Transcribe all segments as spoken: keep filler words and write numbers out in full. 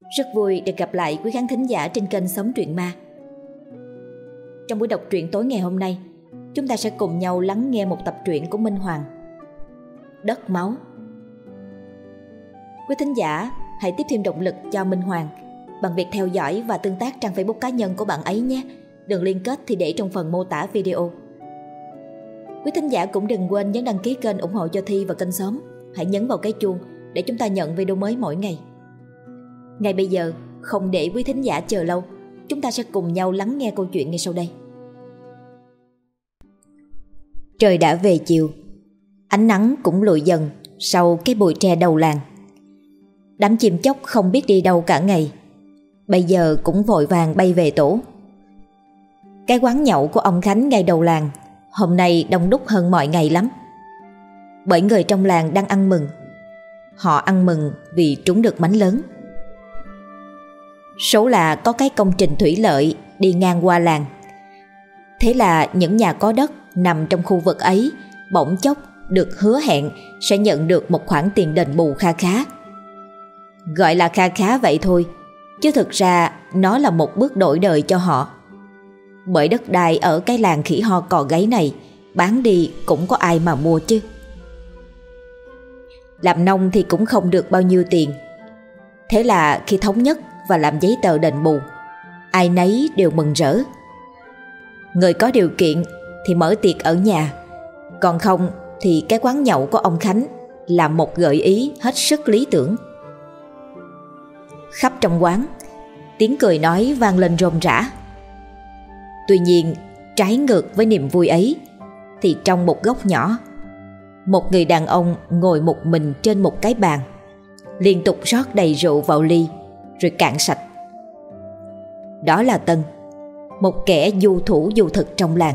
Rất vui được gặp lại quý khán thính giả trên kênh Sống Truyện Ma. Trong buổi đọc truyện tối ngày hôm nay, chúng ta sẽ cùng nhau lắng nghe một tập truyện của Minh Hoàng, Đất Máu. Quý thính giả hãy tiếp thêm động lực cho Minh Hoàng bằng việc theo dõi và tương tác trang Facebook cá nhân của bạn ấy nhé. Đường liên kết thì để trong phần mô tả video. Quý thính giả cũng đừng quên nhấn đăng ký kênh ủng hộ cho Thi và kênh Xóm. Hãy nhấn vào cái chuông để chúng ta nhận video mới mỗi ngày. Ngay bây giờ, không để quý thính giả chờ lâu, chúng ta sẽ cùng nhau lắng nghe câu chuyện ngay sau đây. Trời đã về chiều, ánh nắng cũng lụi dần sau cái bụi tre đầu làng. Đám chim chóc không biết đi đâu cả ngày, bây giờ cũng vội vàng bay về tổ. Cái quán nhậu của ông Khánh ngay đầu làng hôm nay đông đúc hơn mọi ngày lắm, bởi người trong làng đang ăn mừng. Họ ăn mừng vì trúng được mánh lớn. Số là có cái công trình thủy lợi đi ngang qua làng. Thế là những nhà có đất nằm trong khu vực ấy bỗng chốc được hứa hẹn sẽ nhận được một khoản tiền đền bù kha khá. Gọi là kha khá vậy thôi, chứ thực ra nó là một bước đổi đời cho họ. Bởi đất đai ở cái làng khỉ ho cò gáy này bán đi cũng có ai mà mua chứ. Làm nông thì cũng không được bao nhiêu tiền. Thế là khi thống nhất và làm giấy tờ đền bù, ai nấy đều mừng rỡ. Người có điều kiện thì mở tiệc ở nhà, còn không thì cái quán nhậu của ông Khánh là một gợi ý hết sức lý tưởng. Khắp trong quán, tiếng cười nói vang lên rôm rã. Tuy nhiên, trái ngược với niềm vui ấy, thì trong một góc nhỏ, một người đàn ông ngồi một mình trên một cái bàn, liên tục rót đầy rượu vào ly rồi cạn sạch. Đó là Tân, một kẻ du thủ du thực trong làng.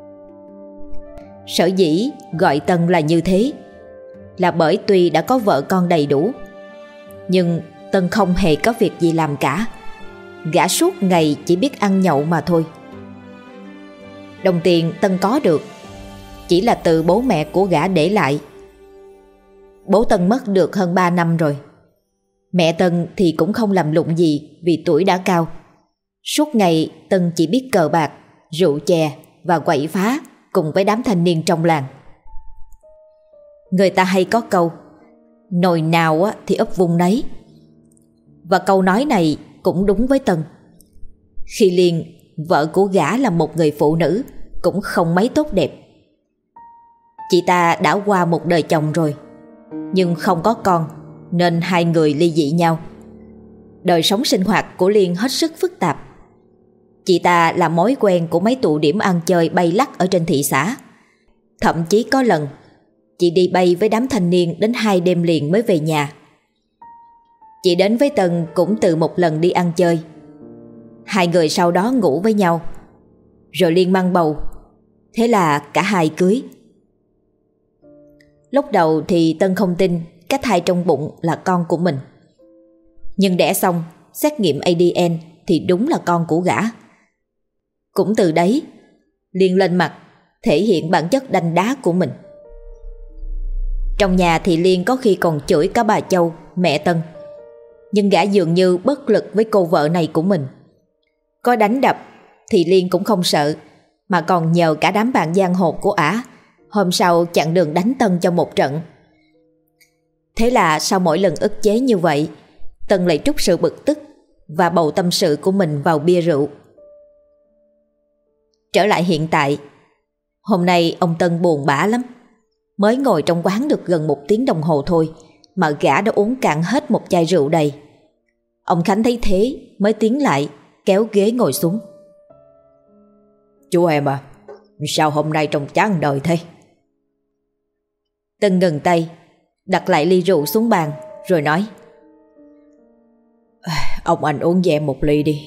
Sở dĩ gọi Tân là như thế là bởi tuy đã có vợ con đầy đủ, nhưng Tân không hề có việc gì làm cả. Gã suốt ngày chỉ biết ăn nhậu mà thôi. Đồng tiền Tân có được chỉ là từ bố mẹ của gã để lại. Bố Tân mất được hơn ba năm rồi. Mẹ Tân thì cũng không làm lụng gì vì tuổi đã cao. Suốt ngày Tân chỉ biết cờ bạc, rượu chè và quậy phá cùng với đám thanh niên trong làng. Người ta hay có câu nồi nào thì ấp vung nấy. Và câu nói này cũng đúng với Tân. Khi Liên, vợ của gã là một người phụ nữ cũng không mấy tốt đẹp. Chị ta đã qua một đời chồng rồi, nhưng không có con nên hai người ly dị nhau. Đời sống sinh hoạt của Liên hết sức phức tạp. Chị ta là mối quen của mấy tụ điểm ăn chơi bay lắc ở trên thị xã. Thậm chí có lần chị đi bay với đám thanh niên đến hai đêm liền mới về nhà. Chị đến với Tân cũng từ một lần đi ăn chơi. Hai người sau đó ngủ với nhau, rồi Liên mang bầu. Thế là cả hai cưới. Lúc đầu thì Tân không tin cái thai trong bụng là con của mình. Nhưng đẻ xong, xét nghiệm a đê en thì đúng là con của gã. Cũng từ đấy, Liên lên mặt thể hiện bản chất đanh đá của mình. Trong nhà thì Liên có khi còn chửi cả bà Châu, mẹ Tân. Nhưng gã dường như bất lực với cô vợ này của mình. Có đánh đập thì Liên cũng không sợ, mà còn nhờ cả đám bạn giang hồ của ả hôm sau chặn đường đánh Tân cho một trận. Thế là sau mỗi lần ức chế như vậy, Tân lại trút sự bực tức và bầu tâm sự của mình vào bia rượu. Trở lại hiện tại, hôm nay ông Tân buồn bã lắm. Mới ngồi trong quán được gần một tiếng đồng hồ thôi mà gã đã uống cạn hết một chai rượu đầy. Ông Khánh thấy thế mới tiến lại kéo ghế ngồi xuống. Chú em à, sao hôm nay trông chán đời thế? Tân ngừng tay, đặt lại ly rượu xuống bàn rồi nói: Ông anh uống với em một ly đi.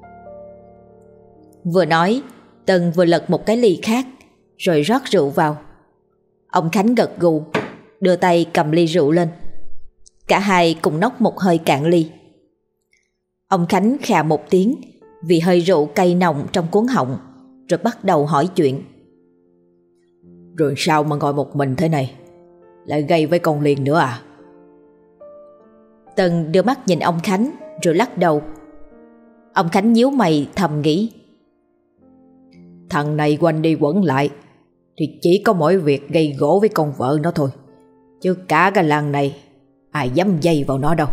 Vừa nói, Tân vừa lật một cái ly khác rồi rót rượu vào. Ông Khánh gật gù, đưa tay cầm ly rượu lên. Cả hai cùng nốc một hơi cạn ly. Ông Khánh khà một tiếng vì hơi rượu cay nồng trong cuống họng, rồi bắt đầu hỏi chuyện. Rồi sao mà ngồi một mình thế này? Lại gây với con Liên nữa à? Tân đưa mắt nhìn ông Khánh rồi lắc đầu. Ông Khánh nhíu mày thầm nghĩ, thằng này quanh đi quẩn lại thì chỉ có mỗi việc gây gổ với con vợ nó thôi, chứ cả cái làng này ai dám dây vào nó đâu.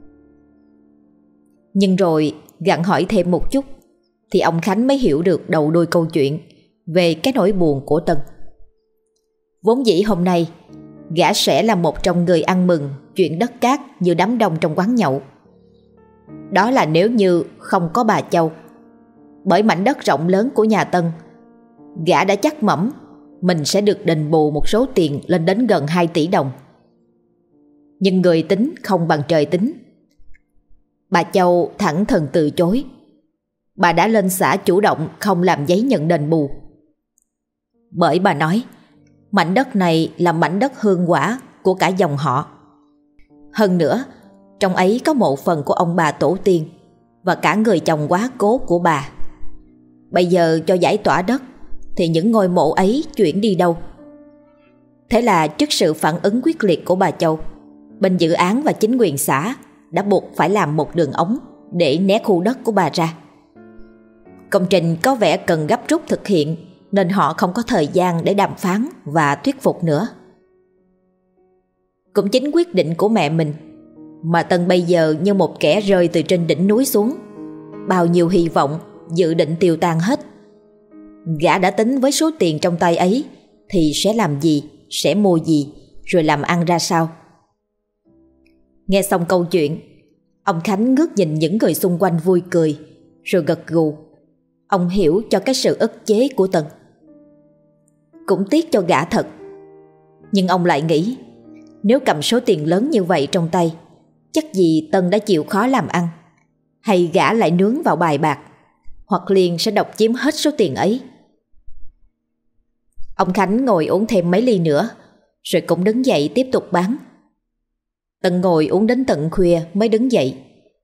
Nhưng rồi gặng hỏi thêm một chút thì ông Khánh mới hiểu được đầu đuôi câu chuyện về cái nỗi buồn của Tân. Vốn dĩ hôm nay gã sẽ là một trong người ăn mừng chuyện đất cát như đám đông trong quán nhậu. Đó là nếu như không có bà Châu. Bởi mảnh đất rộng lớn của nhà Tân, gã đã chắc mẩm mình sẽ được đền bù một số tiền lên đến gần hai tỷ đồng. Nhưng người tính không bằng trời tính. Bà Châu thẳng thừng từ chối. Bà đã lên xã chủ động không làm giấy nhận đền bù. Bởi bà nói mảnh đất này là mảnh đất hương quả của cả dòng họ. Hơn nữa, trong ấy có mộ phần của ông bà tổ tiên và cả người chồng quá cố của bà. Bây giờ cho giải tỏa đất thì những ngôi mộ ấy chuyển đi đâu? Thế là trước sự phản ứng quyết liệt của bà Châu, bên dự án và chính quyền xã đã buộc phải làm một đường ống để né khu đất của bà ra. Công trình có vẻ cần gấp rút thực hiện nên họ không có thời gian để đàm phán và thuyết phục nữa. Cũng chính quyết định của mẹ mình mà Tân bây giờ như một kẻ rơi từ trên đỉnh núi xuống. Bao nhiêu hy vọng dự định tiêu tan hết. Gã đã tính với số tiền trong tay ấy thì sẽ làm gì, sẽ mua gì, rồi làm ăn ra sao. Nghe xong câu chuyện, ông Khánh ngước nhìn những người xung quanh vui cười, rồi gật gù. Ông hiểu cho cái sự ức chế của Tân. Cũng tiếc cho gã thật. Nhưng ông lại nghĩ, nếu cầm số tiền lớn như vậy trong tay, chắc gì Tân đã chịu khó làm ăn, hay gã lại nướng vào bài bạc, hoặc liền sẽ độc chiếm hết số tiền ấy. Ông Khánh ngồi uống thêm mấy ly nữa, rồi cũng đứng dậy tiếp tục bán. Tân ngồi uống đến tận khuya mới đứng dậy.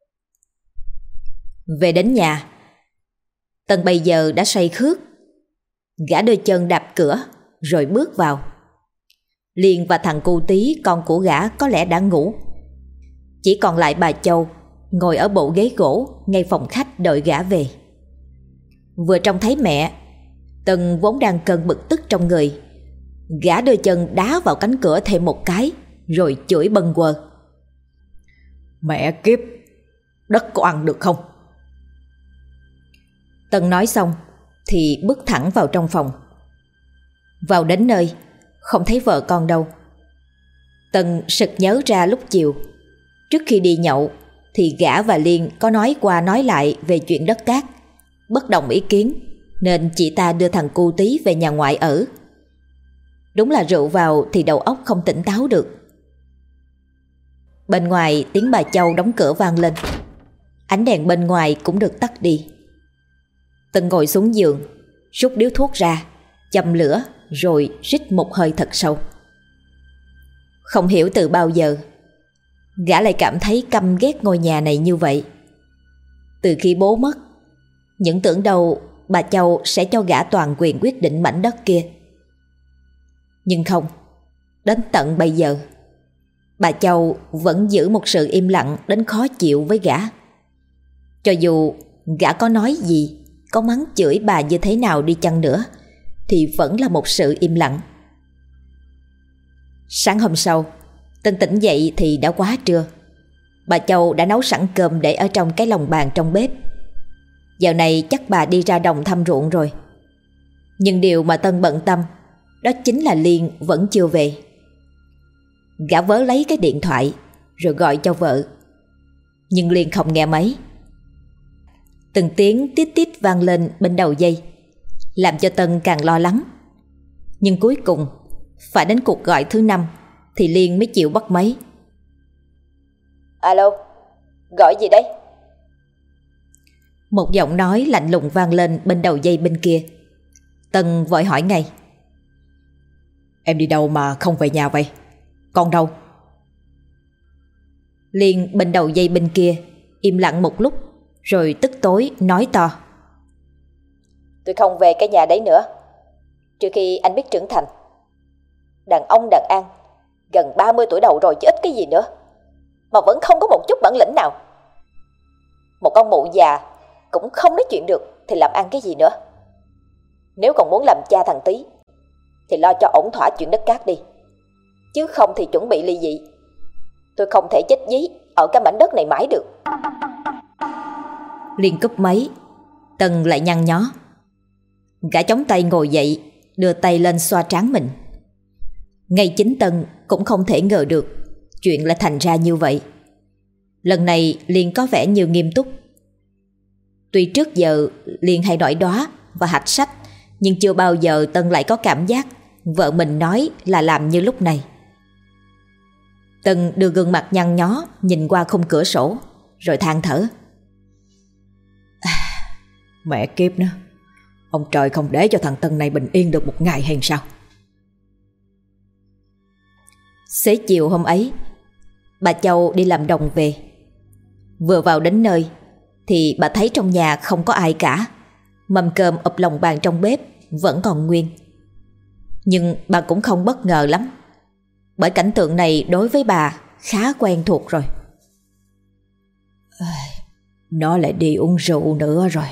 Về đến nhà, Tân bây giờ đã say khướt. Gã đôi chân đạp cửa rồi bước vào. Liên và thằng cu tí con của gã có lẽ đã ngủ. Chỉ còn lại bà Châu ngồi ở bộ ghế gỗ ngay phòng khách đợi gã về. Vừa trông thấy mẹ, Tân vốn đang cơn bực tức trong người, gã đôi chân đá vào cánh cửa thêm một cái, rồi chửi bâng quơ. Mẹ kiếp, đất có ăn được không? Tân nói xong thì bước thẳng vào trong phòng. Vào đến nơi, không thấy vợ con đâu. Tân sực nhớ ra lúc chiều, trước khi đi nhậu thì gã và Liên có nói qua nói lại về chuyện đất cát, bất đồng ý kiến nên chị ta đưa thằng cu tí về nhà ngoại ở. Đúng là rượu vào thì đầu óc không tỉnh táo được. Bên ngoài tiếng bà Châu đóng cửa vang lên. Ánh đèn bên ngoài cũng được tắt đi. Tân ngồi xuống giường, rút điếu thuốc ra, châm lửa rồi rít một hơi thật sâu. Không hiểu từ bao giờ gã lại cảm thấy căm ghét ngôi nhà này như vậy. Từ khi bố mất, những tưởng đâu bà Châu sẽ cho gã toàn quyền quyết định mảnh đất kia. Nhưng không, đến tận bây giờ bà Châu vẫn giữ một sự im lặng đến khó chịu với gã. Cho dù gã có nói gì, có mắng chửi bà như thế nào đi chăng nữa thì vẫn là một sự im lặng. Sáng hôm sau, Tân tỉnh dậy thì đã quá trưa. Bà Châu đã nấu sẵn cơm để ở trong cái lồng bàn trong bếp. Giờ này chắc bà đi ra đồng thăm ruộng rồi. Nhưng điều mà Tân bận tâm đó chính là Liên vẫn chưa về. Gã vớ lấy cái điện thoại rồi gọi cho vợ. Nhưng Liên không nghe máy. Từng tiếng tít tít vang lên bên đầu dây, làm cho Tân càng lo lắng. Nhưng cuối cùng phải đến cuộc gọi thứ năm thì Liên mới chịu bắt máy. Alo, gọi gì đấy? Một giọng nói lạnh lùng vang lên bên đầu dây bên kia. Tân vội hỏi ngay. Em đi đâu mà không về nhà vậy? Con đâu? Liên bên đầu dây bên kia im lặng một lúc rồi tức tối nói to. Tôi không về cái nhà đấy nữa, trừ khi anh biết trưởng thành. Đàn ông đàn an, gần ba mươi tuổi đầu rồi chứ ít cái gì nữa, mà vẫn không có một chút bản lĩnh nào. Một con mụ già cũng không nói chuyện được thì làm ăn cái gì nữa. Nếu còn muốn làm cha thằng Tý thì lo cho ổn thỏa chuyện đất cát đi, chứ không thì chuẩn bị ly dị. Tôi không thể chết dí ở cái mảnh đất này mãi được. Liên cúp máy, Tân lại nhăn nhó. Gã chống tay ngồi dậy, đưa tay lên xoa trán mình. Ngay chính Tân cũng không thể ngờ được chuyện lại thành ra như vậy. Lần này Liên có vẻ như nghiêm túc. Tuy trước giờ Liên hay nói đóa và hạch sách, nhưng chưa bao giờ Tân lại có cảm giác vợ mình nói là làm như lúc này. Tân đưa gương mặt nhăn nhó nhìn qua khung cửa sổ, rồi than thở. À, mẹ kiếp nữa, ông trời không để cho thằng Tân này bình yên được một ngày hay sao? Xế chiều hôm ấy, bà Châu đi làm đồng về. Vừa vào đến nơi thì bà thấy trong nhà không có ai cả. Mâm cơm ụp lòng bàn trong bếp vẫn còn nguyên. Nhưng bà cũng không bất ngờ lắm, bởi cảnh tượng này đối với bà khá quen thuộc rồi. Nó lại đi uống rượu nữa rồi.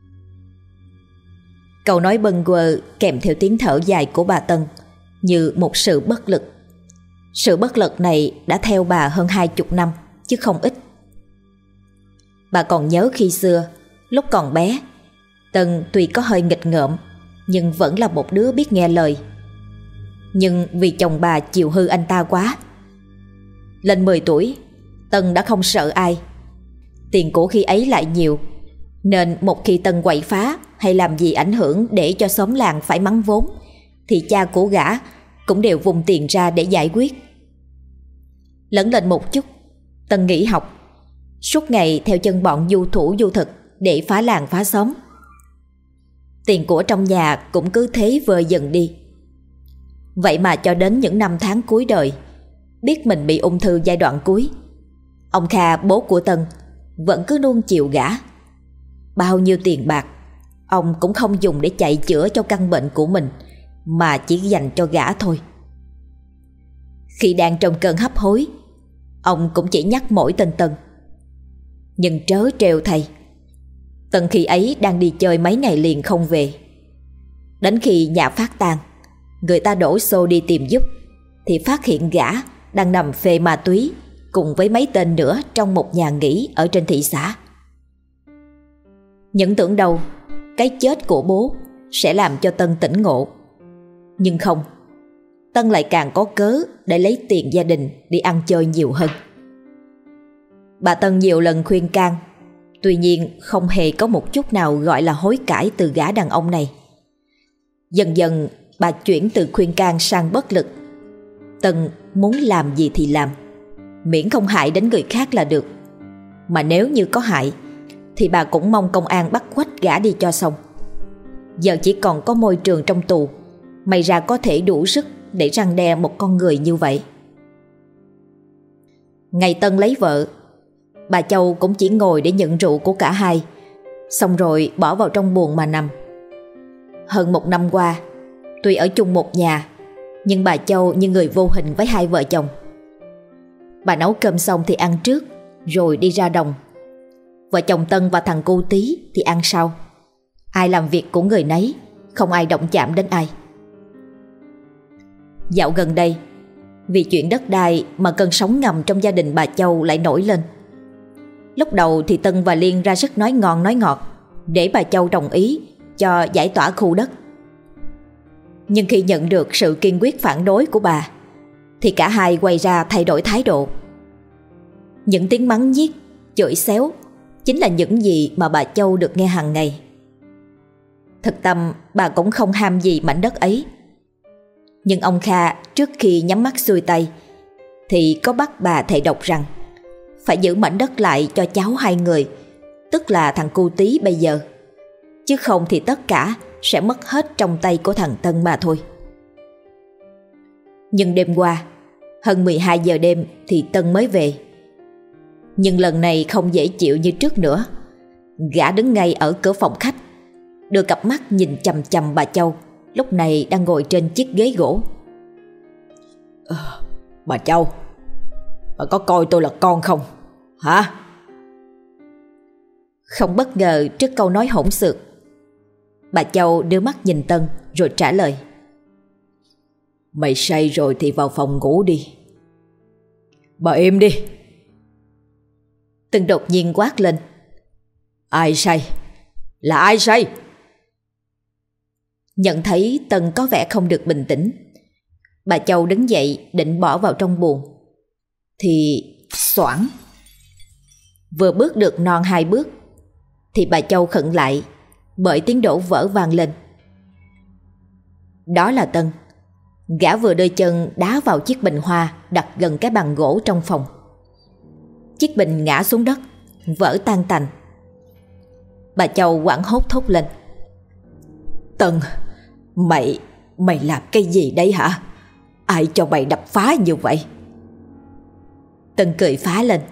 Câu nói bâng quơ kèm theo tiếng thở dài của bà Tân như một sự bất lực. Sự bất lực này đã theo bà hơn hai chục năm chứ không ít. Bà còn nhớ khi xưa, lúc còn bé, Tân tuy có hơi nghịch ngợm nhưng vẫn là một đứa biết nghe lời. Nhưng vì chồng bà chiều hư anh ta quá. Lên mười tuổi, Tân đã không sợ ai. Tiền của khi ấy lại nhiều, nên một khi Tân quậy phá hay làm gì ảnh hưởng để cho xóm làng phải mắng vốn, thì cha của gã cũng đều vùng tiền ra để giải quyết. Lớn lên một chút, Tân nghỉ học, suốt ngày theo chân bọn du thủ du thực để phá làng phá xóm. Tiền của trong nhà cũng cứ thế vơi dần đi. Vậy mà cho đến những năm tháng cuối đời, biết mình bị ung thư giai đoạn cuối, ông Kha, bố của Tân, vẫn cứ nuông chiều gã. Bao nhiêu tiền bạc ông cũng không dùng để chạy chữa cho căn bệnh của mình, mà chỉ dành cho gã thôi. Khi đang trong cơn hấp hối, ông cũng chỉ nhắc mỗi tên Tân. Nhưng trớ trêu thay, Tân khi ấy đang đi chơi mấy ngày liền không về. Đến khi nhà phát tan, người ta đổ xô đi tìm giúp, thì phát hiện gã đang nằm phê ma túy cùng với mấy tên nữa trong một nhà nghỉ ở trên thị xã. Những tưởng đâu cái chết của bố sẽ làm cho Tân tỉnh ngộ, nhưng không. Tân lại càng có cớ để lấy tiền gia đình đi ăn chơi nhiều hơn. Bà Tân nhiều lần khuyên can, tuy nhiên không hề có một chút nào gọi là hối cải từ gã đàn ông này. Dần dần bà chuyển từ khuyên can sang bất lực. Tân muốn làm gì thì làm, miễn không hại đến người khác là được. Mà nếu như có hại thì bà cũng mong công an bắt quách gã đi cho xong. Giờ chỉ còn có môi trường trong tù, may ra có thể đủ sức để răn đe một con người như vậy. Ngày Tân lấy vợ, bà Châu cũng chỉ ngồi để nhận rượu của cả hai, xong rồi bỏ vào trong buồng mà nằm. Hơn một năm qua, tuy ở chung một nhà, nhưng bà Châu như người vô hình với hai vợ chồng. Bà nấu cơm xong thì ăn trước, rồi đi ra đồng. Vợ chồng Tân và thằng cu Tí thì ăn sau. Ai làm việc của người nấy, không ai động chạm đến ai. Dạo gần đây, vì chuyện đất đai mà cơn sóng ngầm trong gia đình bà Châu lại nổi lên. Lúc đầu thì Tân và Liên ra sức nói ngon nói ngọt để bà Châu đồng ý cho giải tỏa khu đất. Nhưng khi nhận được sự kiên quyết phản đối của bà, thì cả hai quay ra thay đổi thái độ. Những tiếng mắng nhiếc, chửi xéo chính là những gì mà bà Châu được nghe hàng ngày. Thực tâm bà cũng không ham gì mảnh đất ấy. Nhưng ông Kha trước khi nhắm mắt xuôi tay thì có bắt bà thề độc rằng phải giữ mảnh đất lại cho cháu hai người, tức là thằng cu Tí bây giờ, chứ không thì tất cả sẽ mất hết trong tay của thằng Tân mà thôi. Nhưng đêm qua, hơn mười hai giờ đêm thì Tân mới về. Nhưng lần này không dễ chịu như trước nữa. Gã đứng ngay ở cửa phòng khách, đưa cặp mắt nhìn chằm chằm bà Châu lúc này đang ngồi trên chiếc ghế gỗ. À, bà Châu, bà có coi tôi là con không? Hả? Không bất ngờ trước câu nói hỗn xược, bà Châu đưa mắt nhìn Tân rồi trả lời: Mày say rồi thì vào phòng ngủ đi. Bà im đi. Tân đột nhiên quát lên: Ai say? Là ai say? Nhận thấy Tân có vẻ không được bình tĩnh, bà Châu đứng dậy định bỏ vào trong buồng, thì xoảng. Vừa bước được non hai bước thì bà Châu khựng lại bởi tiếng đổ vỡ vang lên. Đó là Tân. Gã vừa đôi chân đá vào chiếc bình hoa đặt gần cái bàn gỗ trong phòng. Chiếc bình ngã xuống đất, vỡ tan tành. Bà Châu hoảng hốt thốt lên: Tân, mày, mày làm cái gì đấy hả? Ai cho mày đập phá như vậy? Tân cười phá lên: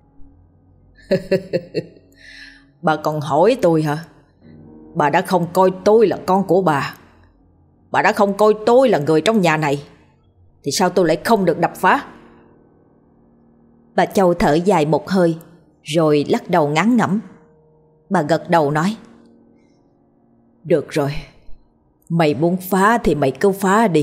Bà còn hỏi tôi hả? Bà đã không coi tôi là con của bà, bà đã không coi tôi là người trong nhà này, thì sao tôi lại không được đập phá? Bà Châu thở dài một hơi rồi lắc đầu ngán ngẩm. Bà gật đầu nói: Được rồi, mày muốn phá thì mày cứ phá đi.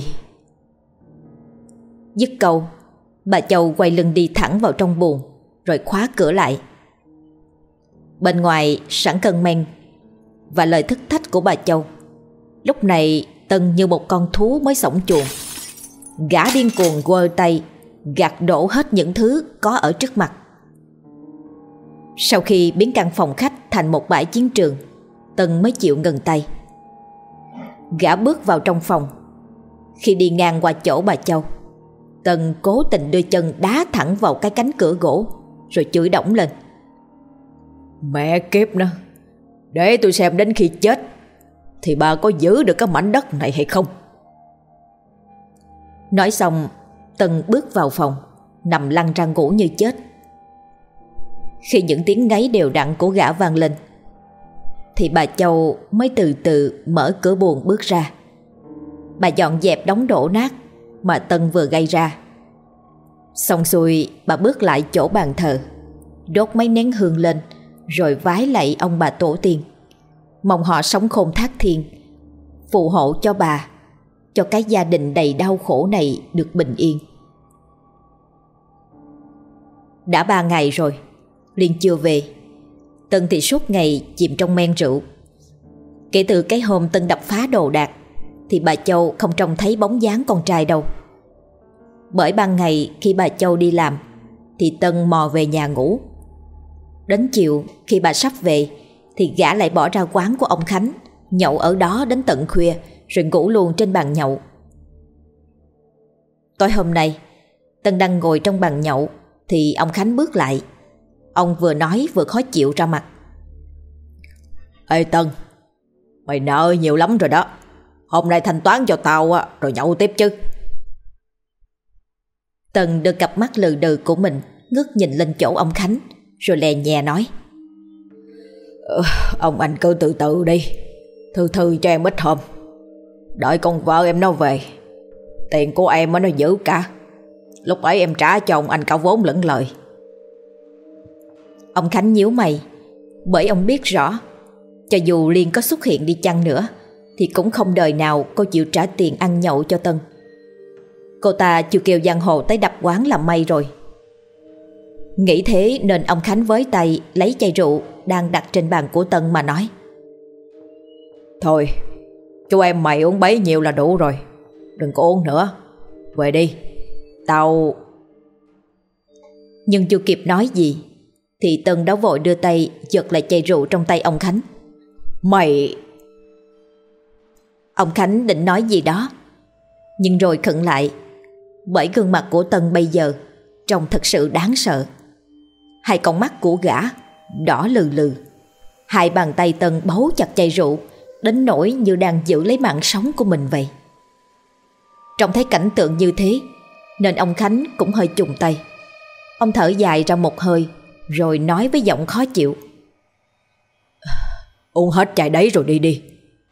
Dứt câu, bà Châu quay lưng đi thẳng vào trong buồng rồi khóa cửa lại. Bên ngoài sẵn cơn men và lời thất thách của bà Châu, lúc này Tân như một con thú mới xổng chuồng. Gã điên cuồng quơ tay gạt đổ hết những thứ có ở trước mặt. Sau khi biến căn phòng khách thành một bãi chiến trường, Tân mới chịu ngừng tay. Gã bước vào trong phòng. Khi đi ngang qua chỗ bà Châu, Tân cố tình đưa chân đá thẳng vào cái cánh cửa gỗ rồi chửi đổng lên: Mẹ kiếp nó, để tôi xem đến khi chết thì bà có giữ được cái mảnh đất này hay không. Nói xong, Tân bước vào phòng, nằm lăn ra ngủ như chết. Khi những tiếng ngáy đều đặn của gã vang lên thì bà Châu mới từ từ mở cửa buồng bước ra. Bà dọn dẹp đống đổ nát mà Tân vừa gây ra. Xong xuôi, bà bước lại chỗ bàn thờ, đốt mấy nén hương lên rồi vái lạy ông bà tổ tiên, mong họ sống khôn thác thiên, phù hộ cho bà, cho cái gia đình đầy đau khổ này được bình yên. Đã ba ngày rồi, Liên chưa về. Tân thì suốt ngày chìm trong men rượu. Kể từ cái hôm Tân đập phá đồ đạc thì bà Châu không trông thấy bóng dáng con trai đâu. Bởi ban ngày khi bà Châu đi làm thì Tân mò về nhà ngủ. Đến chiều khi bà sắp về thì gã lại bỏ ra quán của ông Khánh, nhậu ở đó đến tận khuya rồi ngủ luôn trên bàn nhậu. Tối hôm nay, Tân đang ngồi trong bàn nhậu thì ông Khánh bước lại. Ông vừa nói vừa khó chịu ra mặt: Ê Tân, mày nợ nhiều lắm rồi đó. Hôm nay thanh toán cho tao rồi nhậu tiếp chứ. Tân đưa cặp mắt lừ đừ của mình ngước nhìn lên chỗ ông Khánh rồi lè nhẹ nói: ờ, Ông anh cứ từ từ đi, thư thư cho em ít hôm. Đợi con vợ em nó về, tiền của em nó giữ cả. Lúc ấy em trả cho ông anh cả vốn lẫn lời. Ông Khánh nhíu mày, bởi ông biết rõ cho dù Liên có xuất hiện đi chăng nữa thì cũng không đời nào cô chịu trả tiền ăn nhậu cho Tân. Cô ta chưa kêu giang hồ tới đập quán làm may rồi. Nghĩ thế nên ông Khánh với tay lấy chai rượu đang đặt trên bàn của Tân mà nói: Thôi, chú em mày uống bấy nhiêu là đủ rồi, đừng có uống nữa. Về đi, tao... Nhưng chưa kịp nói gì thì Tân đã vội đưa tay giật lại chai rượu trong tay ông Khánh. Mày... Ông Khánh định nói gì đó, nhưng rồi khựng lại, bởi gương mặt của Tân bây giờ trông thật sự đáng sợ. Hai con mắt của gã đỏ lừ lừ, hai bàn tay Tân bấu chặt chai rượu đến nỗi như đang giữ lấy mạng sống của mình vậy. Trông thấy cảnh tượng như thế nên ông Khánh cũng hơi chùng tay. Ông thở dài ra một hơi rồi nói với giọng khó chịu: Uống hết chai đấy rồi đi đi.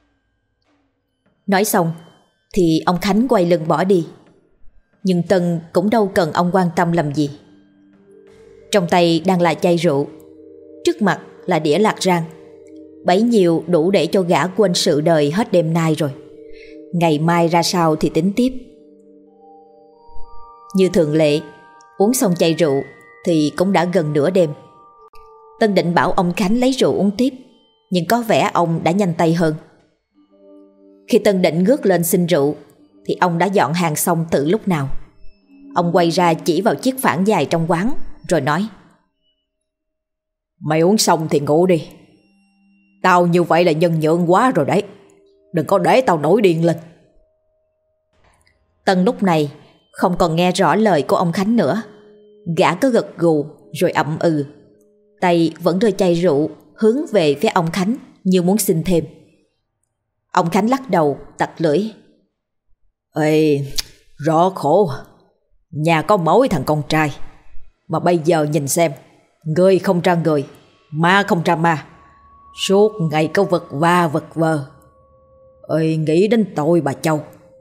Nói xong thì ông Khánh quay lưng bỏ đi. Nhưng Tân cũng đâu cần ông quan tâm làm gì. Trong tay đang là chai rượu, trước mặt là đĩa lạc rang. Bấy nhiêu đủ để cho gã quên sự đời hết đêm nay rồi. Ngày mai ra sao thì tính tiếp. Như thường lệ, uống xong chai rượu thì cũng đã gần nửa đêm. Tân định bảo ông Khánh lấy rượu uống tiếp, nhưng có vẻ ông đã nhanh tay hơn. Khi Tân định ngước lên xin rượu thì ông đã dọn hàng xong từ lúc nào. Ông quay ra chỉ vào chiếc phản dài trong quán rồi nói: Mày uống xong thì ngủ đi. Tao như vậy là nhân nhượng quá rồi đấy. Đừng có để tao nổi điên lên. Tân lúc này không còn nghe rõ lời của ông Khánh nữa. Gã cứ gật gù rồi ậm ừ, tay vẫn đưa chai rượu hướng về phía ông Khánh như muốn xin thêm. Ông Khánh lắc đầu tặc lưỡi: Ê, rõ khổ. Nhà có mỗi thằng con trai, mà bây giờ nhìn xem, người không ra người, ma không ra ma, suốt ngày cứ vật va vật vờ. Ơi, nghĩ đến tội bà Châu.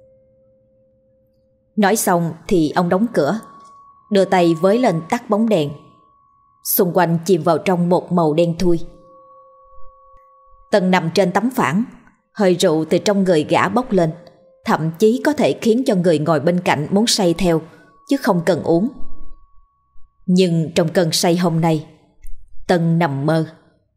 Nói xong thì ông đóng cửa, đưa tay với lên tắt bóng đèn. Xung quanh chìm vào trong một màu đen thui. Tân nằm trên tấm phản, hơi rượu từ trong người gã bốc lên, thậm chí có thể khiến cho người ngồi bên cạnh muốn say theo, chứ không cần uống. Nhưng trong cơn say hôm nay, Tân nằm mơ.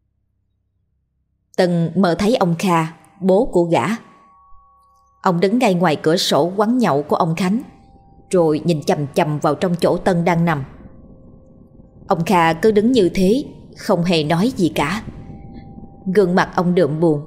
Tân mơ thấy ông Kha, bố của gã. Ông đứng ngay ngoài cửa sổ quán nhậu của ông Khánh, rồi nhìn chằm chằm vào trong chỗ Tân đang nằm. Ông Kha cứ đứng như thế, không hề nói gì cả. Gương mặt ông đượm buồn.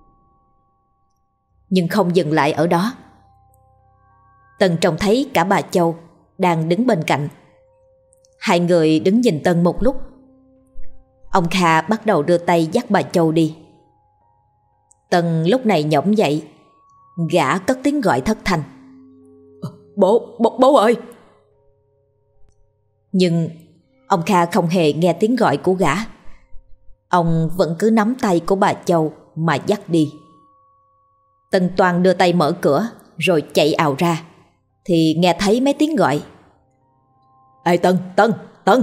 Nhưng không dừng lại ở đó. Tân trông thấy cả bà Châu đang đứng bên cạnh. Hai người đứng nhìn Tân một lúc. Ông Kha bắt đầu đưa tay dắt bà Châu đi. Tân lúc này nhổm dậy. Gã cất tiếng gọi thất thanh: Bố, bố, bố ơi! Nhưng ông Kha không hề nghe tiếng gọi của gã. Ông vẫn cứ nắm tay của bà Châu mà dắt đi. Tân Toan đưa tay mở cửa rồi chạy ào ra, thì nghe thấy mấy tiếng gọi: Ê Tân, Tân, Tân!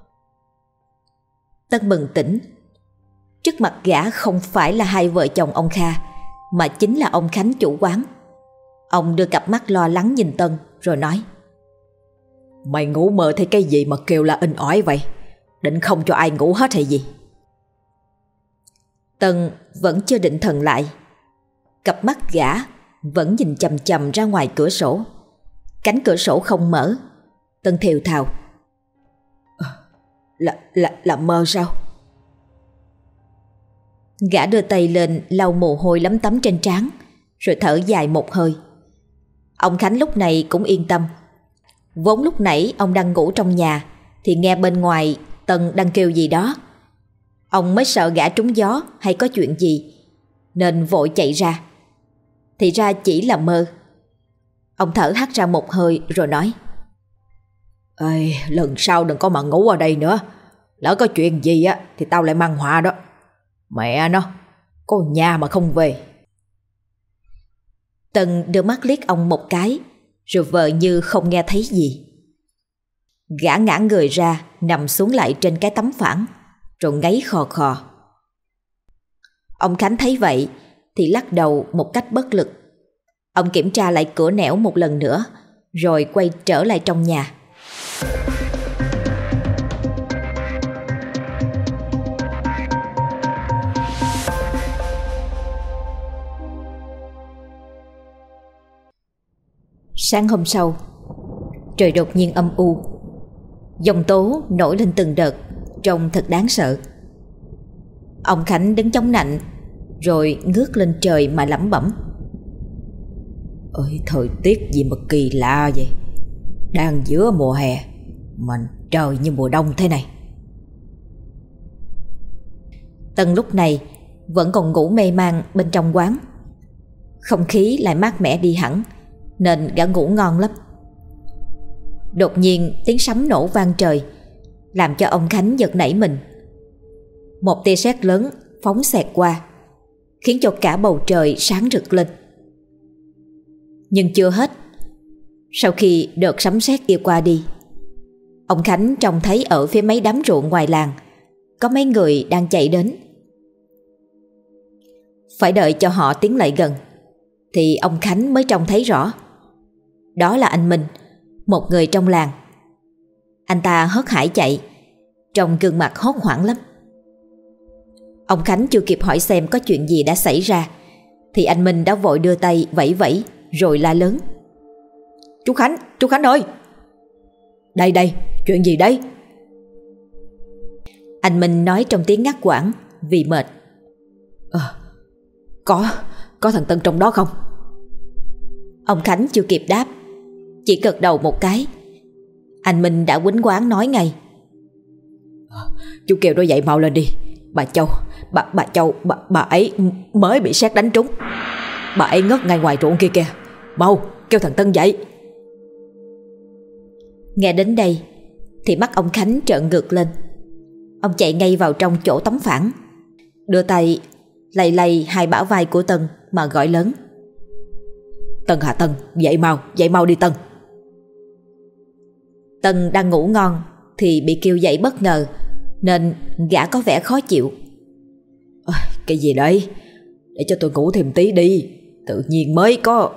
Tân bừng tỉnh. Trước mặt gã không phải là hai vợ chồng ông Kha, mà chính là ông Khánh chủ quán. Ông đưa cặp mắt lo lắng nhìn Tân rồi nói: Mày ngủ mơ thấy cái gì mà kêu là inh ỏi vậy? Định không cho ai ngủ hết hay gì? Tân vẫn chưa định thần lại. Cặp mắt gã vẫn nhìn chằm chằm ra ngoài cửa sổ. Cánh cửa sổ không mở. Tân thều thào: Là, là, là mơ sao? Gã đưa tay lên lau mồ hôi lấm tấm trên trán, rồi thở dài một hơi. Ông Khánh lúc này cũng yên tâm. Vốn lúc nãy ông đang ngủ trong nhà, thì nghe bên ngoài Tân đang kêu gì đó. Ông mới sợ gã trúng gió hay có chuyện gì, nên vội chạy ra. Thì ra chỉ là mơ. Ông thở hắt ra một hơi rồi nói: Ê, lần sau đừng có mà ngủ ở đây nữa. Lỡ có chuyện gì á thì tao lại mang họa đó. Mẹ nó, có nhà mà không về. Tân đưa mắt liếc ông một cái, rồi vờ như không nghe thấy gì. Gã ngã người ra, nằm xuống lại trên cái tấm phản, rồi ngáy khò khò. Ông Khánh thấy vậy thì lắc đầu một cách bất lực. Ông kiểm tra lại cửa nẻo một lần nữa, rồi quay trở lại trong nhà. Sáng hôm sau, trời đột nhiên âm u. Giông tố nổi lên từng đợt, trông thật đáng sợ. Ông Khánh đứng chống nạnh, rồi ngước lên trời mà lẩm bẩm: Ơi, thời tiết gì mà kỳ lạ vậy. Đang giữa mùa hè mà trời như mùa đông thế này. Tân lúc này vẫn còn ngủ mê man bên trong quán. Không khí lại mát mẻ đi hẳn, nên gã ngủ ngon lắm. Đột nhiên tiếng sấm nổ vang trời, làm cho ông Khánh giật nảy mình. Một tia sét lớn phóng xẹt qua, khiến cho cả bầu trời sáng rực lên. Nhưng chưa hết. Sau khi đợt sấm sét kia qua đi, ông Khánh trông thấy ở phía mấy đám ruộng ngoài làng có mấy người đang chạy đến. Phải đợi cho họ tiến lại gần thì ông Khánh mới trông thấy rõ. Đó là anh Minh, một người trong làng. Anh ta hớt hải chạy, trông gương mặt hốt hoảng lắm. Ông Khánh chưa kịp hỏi xem có chuyện gì đã xảy ra thì anh Minh đã vội đưa tay vẫy vẫy rồi la lớn: "Chú Khánh, chú Khánh ơi! Đây đây, chuyện gì đây?" Anh Minh nói trong tiếng ngắt quãng vì mệt: Ờ, có, có thằng Tân trong đó không? Ông Khánh chưa kịp đáp, chỉ gật đầu một cái. Anh Minh đã quýnh quáng nói ngay: "Chú kêu nó dậy mau lên đi. Bà Châu, bà, bà Châu, bà, bà ấy mới bị sét đánh trúng. Bà ấy ngất ngay ngoài ruộng kia kìa. Mau, kêu thằng Tân dậy." Nghe đến đây thì mắt ông Khánh trợn ngược lên. Ông chạy ngay vào trong chỗ tấm phản, đưa tay lay lay hai bả vai của Tân mà gọi lớn: "Tân hả Tân, dậy mau, dậy mau đi Tân." Tân đang ngủ ngon thì bị kêu dậy bất ngờ nên gã có vẻ khó chịu. "À, cái gì đấy? Để cho tôi ngủ thêm tí đi, tự nhiên mới có..."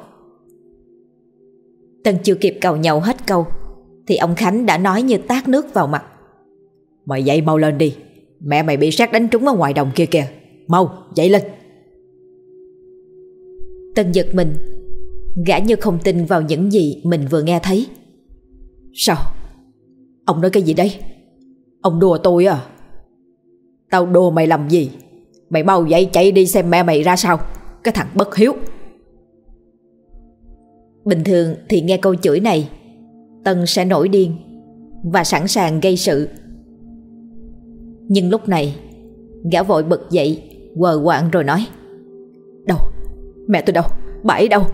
Tân chưa kịp càu nhàu hết câu thì ông Khánh đã nói như tát nước vào mặt: "Mày dậy mau lên đi, mẹ mày bị sét đánh trúng ở ngoài đồng kia kìa. Mau, dậy lên." Tân giật mình, gã như không tin vào những gì mình vừa nghe thấy. "Sao? Ông nói cái gì đấy? Ông đùa tôi à?" "Tao đùa mày làm gì? Mày mau dậy chạy đi xem mẹ mày ra sao, cái thằng bất hiếu." Bình thường thì nghe câu chửi này Tân sẽ nổi điên và sẵn sàng gây sự. Nhưng lúc này gã vội bật dậy quờ quạng rồi nói: "Đâu? Mẹ tôi đâu? Bà ấy đâu?"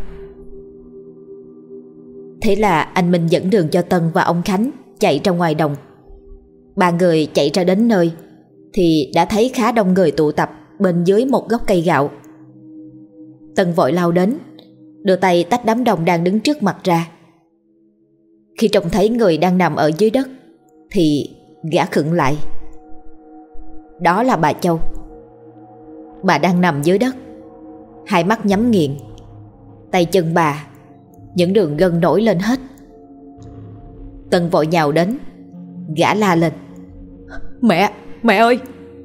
Thế là anh Minh dẫn đường cho Tân và ông Khánh chạy ra ngoài đồng. Ba người chạy ra đến nơi thì đã thấy khá đông người tụ tập bên dưới một gốc cây gạo. Tân vội lao đến, đưa tay tách đám đông đang đứng trước mặt ra. Khi trông thấy người đang nằm ở dưới đất thì gã khựng lại. Đó là bà Châu. Bà đang nằm dưới đất, hai mắt nhắm nghiền, tay chân bà những đường gân nổi lên hết. Tân vội nhào đến, gã la lên: "Mẹ, mẹ ơi!"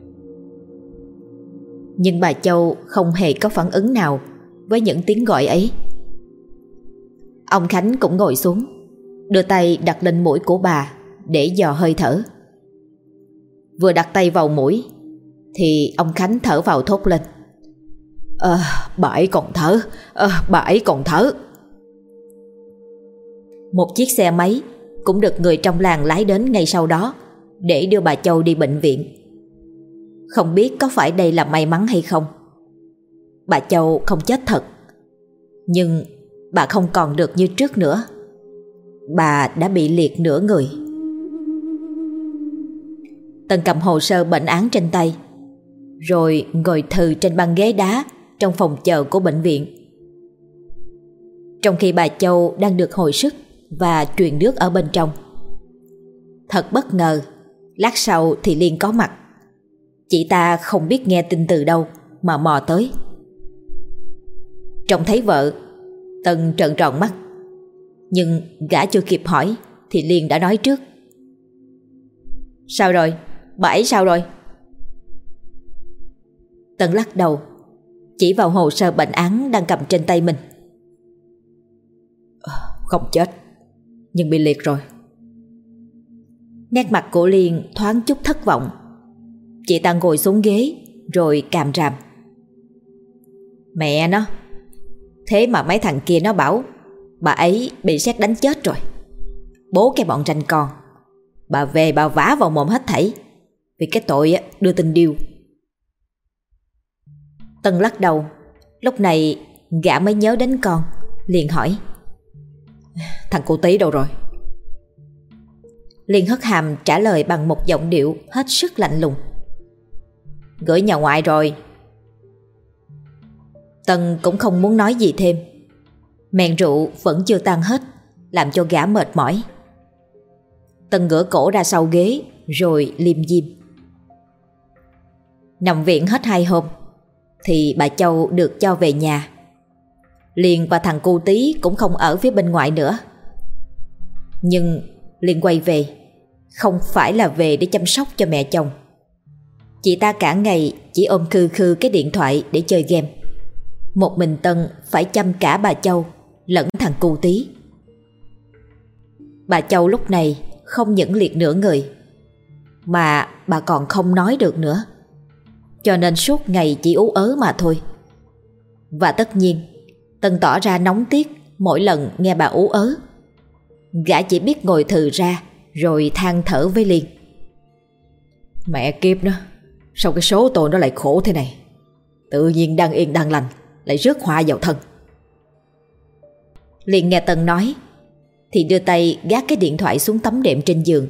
Nhưng bà Châu không hề có phản ứng nào với những tiếng gọi ấy. Ông Khánh cũng ngồi xuống, đưa tay đặt lên mũi của bà để dò hơi thở. Vừa đặt tay vào mũi thì ông Khánh thở vào thốt lên: "Ờ, bà ấy còn thở, ờ, bà ấy còn thở." Một chiếc xe máy cũng được người trong làng lái đến ngay sau đó để đưa bà Châu đi bệnh viện. Không biết có phải đây là may mắn hay không, bà Châu không chết thật, nhưng bà không còn được như trước nữa. Bà đã bị liệt nửa người. Tân cầm hồ sơ bệnh án trên tay, rồi ngồi thừ trên băng ghế đá trong phòng chờ của bệnh viện. Trong khi bà Châu đang được hồi sức và truyền nước ở bên trong. Thật bất ngờ, lát sau thì Liên có mặt. Chị ta không biết nghe tin từ đâu mà mò tới. Trông thấy vợ, Tân trợn tròn mắt, nhưng gã chưa kịp hỏi thì Liên đã nói trước: "Sao rồi? Bà ấy sao rồi?" Tân lắc đầu, chỉ vào hồ sơ bệnh án đang cầm trên tay mình: "Không chết, nhưng bị liệt rồi." Nét mặt của Liên thoáng chút thất vọng. Chị ta ngồi xuống ghế rồi càm ràm: "Mẹ nó, thế mà mấy thằng kia nó bảo bà ấy bị sét đánh chết rồi. Bố cái bọn ranh con, bà về bà vả vào mồm hết thảy vì cái tội đưa tin điêu." Tân lắc đầu. Lúc này gã mới nhớ đến con, liền hỏi: "Thằng cô Tí đâu rồi?" Liên hất hàm trả lời bằng một giọng điệu hết sức lạnh lùng: "Gửi nhà ngoại rồi." Tân cũng không muốn nói gì thêm. Men rượu vẫn chưa tan hết, làm cho gã mệt mỏi. Tân ngửa cổ ra sau ghế rồi liêm diêm: Nằm viện hết hai hôm thì bà Châu được cho về nhà. Liên và thằng cu Tí cũng không ở phía bên ngoài nữa. Nhưng Liên quay về không phải là về để chăm sóc cho mẹ chồng. Chị ta cả ngày chỉ ôm khư khư cái điện thoại để chơi game. Một mình Tân phải chăm cả bà Châu lẫn thằng cu Tí. Bà Châu lúc này không những liệt nửa người, mà bà còn không nói được nữa, cho nên suốt ngày chỉ ú ớ mà thôi. Và tất nhiên Tân tỏ ra nóng tiếc mỗi lần nghe bà ú ớ. Gã chỉ biết ngồi thừ ra rồi than thở với Liên. Mẹ kiếp nó, sao cái số tôi nó lại khổ thế này. Tự nhiên đang yên đang lành lại rước họa vào thân. Liên nghe Tân nói thì đưa tay gác cái điện thoại xuống tấm đệm trên giường.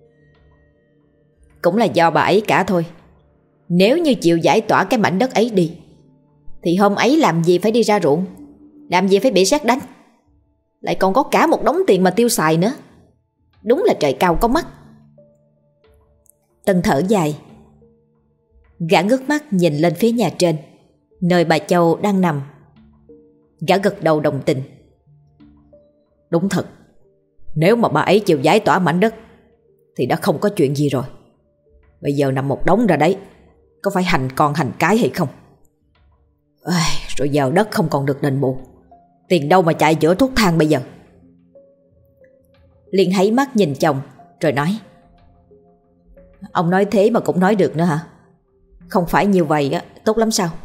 Cũng là do bà ấy cả thôi. Nếu như chịu giải tỏa cái mảnh đất ấy đi thì hôm ấy làm gì phải đi ra ruộng, làm gì phải bị sét đánh, lại còn có cả một đống tiền mà tiêu xài nữa. Đúng là trời cao có mắt. Tân thở dài. Gã ngước mắt nhìn lên phía nhà trên, nơi bà Châu đang nằm. Gã gật đầu đồng tình. Đúng thật, nếu mà bà ấy chịu giải tỏa mảnh đất thì đã không có chuyện gì rồi. Bây giờ nằm một đống ra đấy, có phải hành con hành cái hay không? À, rồi giờ đất không còn được đền bù, tiền đâu mà chạy chữa thuốc thang bây giờ. Liên háy mắt nhìn chồng rồi nói. Ông nói thế mà cũng nói được nữa hả? Không phải như vậy á, tốt lắm sao?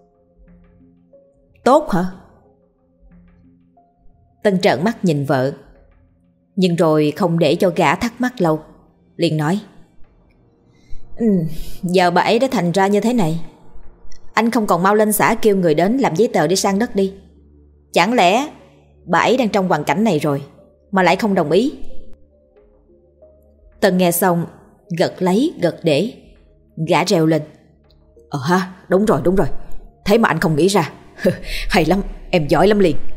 Tốt hả? Tân trợn mắt nhìn vợ, nhưng rồi không để cho gã thắc mắc lâu, liền nói. Ừ, giờ bà ấy đã thành ra như thế này, anh không còn mau lên xã kêu người đến làm giấy tờ để sang đất đi. Chẳng lẽ bà ấy đang trong hoàn cảnh này rồi mà lại không đồng ý? Tân nghe xong gật lấy gật để. Gã reo lên. Ờ ha, đúng rồi đúng rồi, thế mà anh không nghĩ ra. Hay lắm, em giỏi lắm Liên.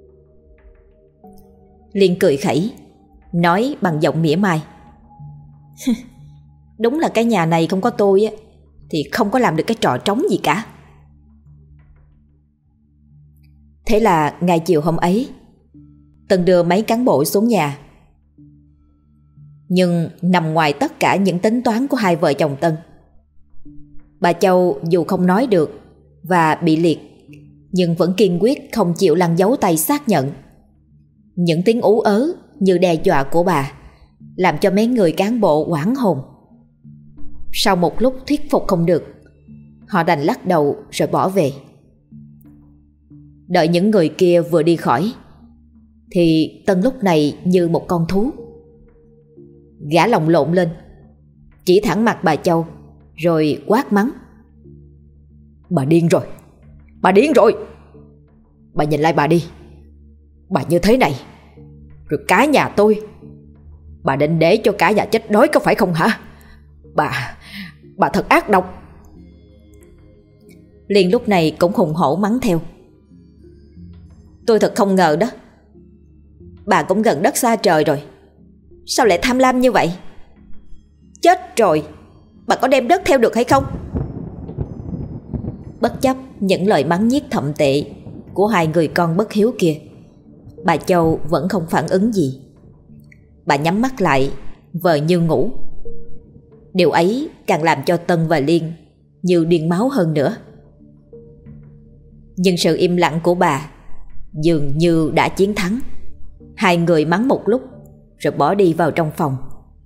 Liên cười khẩy, nói bằng giọng mỉa mai. Đúng là cái nhà này không có tôi á thì không có làm được cái trò trống gì cả. Thế là ngày chiều hôm ấy, Tân đưa mấy cán bộ xuống nhà. Nhưng nằm ngoài tất cả những tính toán của hai vợ chồng Tân. Bà Châu dù không nói được và bị liệt, nhưng vẫn kiên quyết không chịu lăn giấu tay xác nhận. Những tiếng ú ớ như đe dọa của bà làm cho mấy người cán bộ hoảng hồn. Sau một lúc thuyết phục không được, họ đành lắc đầu rồi bỏ về. Đợi những người kia vừa đi khỏi thì Tân lúc này như một con thú. Gã lồng lộn lên, chỉ thẳng mặt bà Châu rồi quát mắng. Bà điên rồi, bà điên rồi. Bà nhìn lại bà đi, bà như thế này rồi cả nhà tôi, bà định để cho cả nhà chết đói có phải không hả? Bà, bà thật ác độc. Liên lúc này cũng hùng hổ mắng theo. Tôi thật không ngờ đó, bà cũng gần đất xa trời rồi, sao lại tham lam như vậy? Chết rồi, bà có đem đất theo được hay không? Bất chấp những lời mắng nhiếc thậm tệ của hai người con bất hiếu kia, bà Châu vẫn không phản ứng gì. Bà nhắm mắt lại, vờ như ngủ. Điều ấy càng làm cho Tân và Liên như điên máu hơn nữa. Nhưng sự im lặng của bà dường như đã chiến thắng. Hai người mắng một lúc rồi bỏ đi vào trong phòng.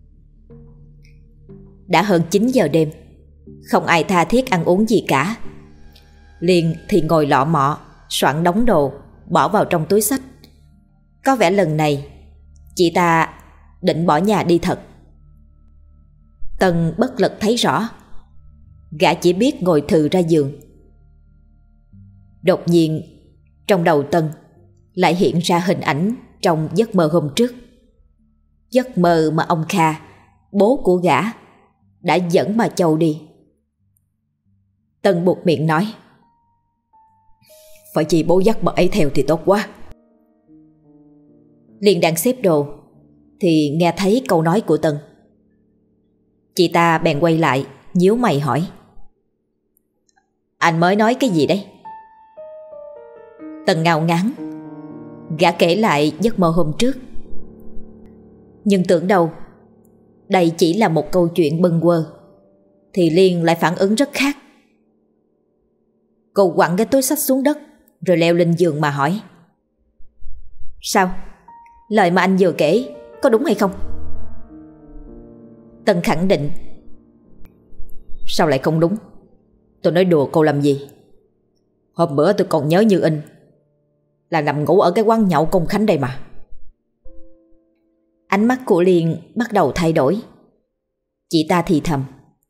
Đã hơn chín giờ đêm, không ai tha thiết ăn uống gì cả. Liên thì ngồi lọ mọ soạn đống đồ bỏ vào trong túi xách. Có vẻ lần này chị ta định bỏ nhà đi thật. Tân bất lực thấy rõ, gã chỉ biết ngồi thừ ra giường. Đột nhiên trong đầu Tân lại hiện ra hình ảnh trong giấc mơ hôm trước. Giấc mơ mà ông Kha, bố của gã, đã dẫn bà Châu đi. Tân buột miệng nói. Phải chi bố dắt bà ấy theo thì tốt quá. Liên đang xếp đồ thì nghe thấy câu nói của Tân. Chị ta bèn quay lại nhíu mày hỏi. Anh mới nói cái gì đấy? Tân ngao ngán. Gã kể lại giấc mơ hôm trước. Nhưng tưởng đâu đây chỉ là một câu chuyện bâng quơ, thì Liên lại phản ứng rất khác. Cô quẳng cái túi xách xuống đất rồi leo lên giường mà hỏi: Sao? Lời mà anh vừa kể có đúng hay không? Tân khẳng định: Sao lại không đúng? Tôi nói đùa cô làm gì? Hôm bữa tôi còn nhớ như in là nằm ngủ ở cái quán nhậu Công Khánh đây mà. Ánh mắt của Liên bắt đầu thay đổi. Chị ta thì thầm: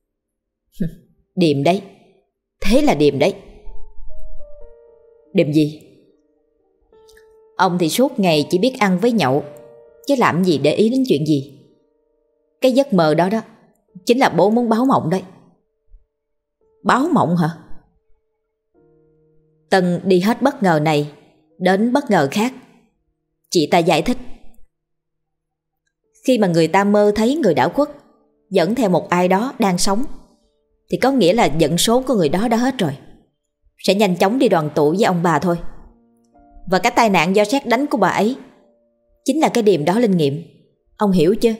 Điềm đấy. Thế là điềm đấy. Điềm gì? Ông thì suốt ngày chỉ biết ăn với nhậu, chứ làm gì để ý đến chuyện gì. Cái giấc mơ đó đó chính là bố muốn báo mộng đấy. Báo mộng hả? Tân đi hết bất ngờ này đến bất ngờ khác. Chị ta giải thích: Khi mà người ta mơ thấy người đã khuất dẫn theo một ai đó đang sống, thì có nghĩa là vận số của người đó đã hết rồi, sẽ nhanh chóng đi đoàn tụ với ông bà thôi. Và cái tai nạn do sét đánh của bà ấy chính là cái điềm đó linh nghiệm. Ông hiểu chưa?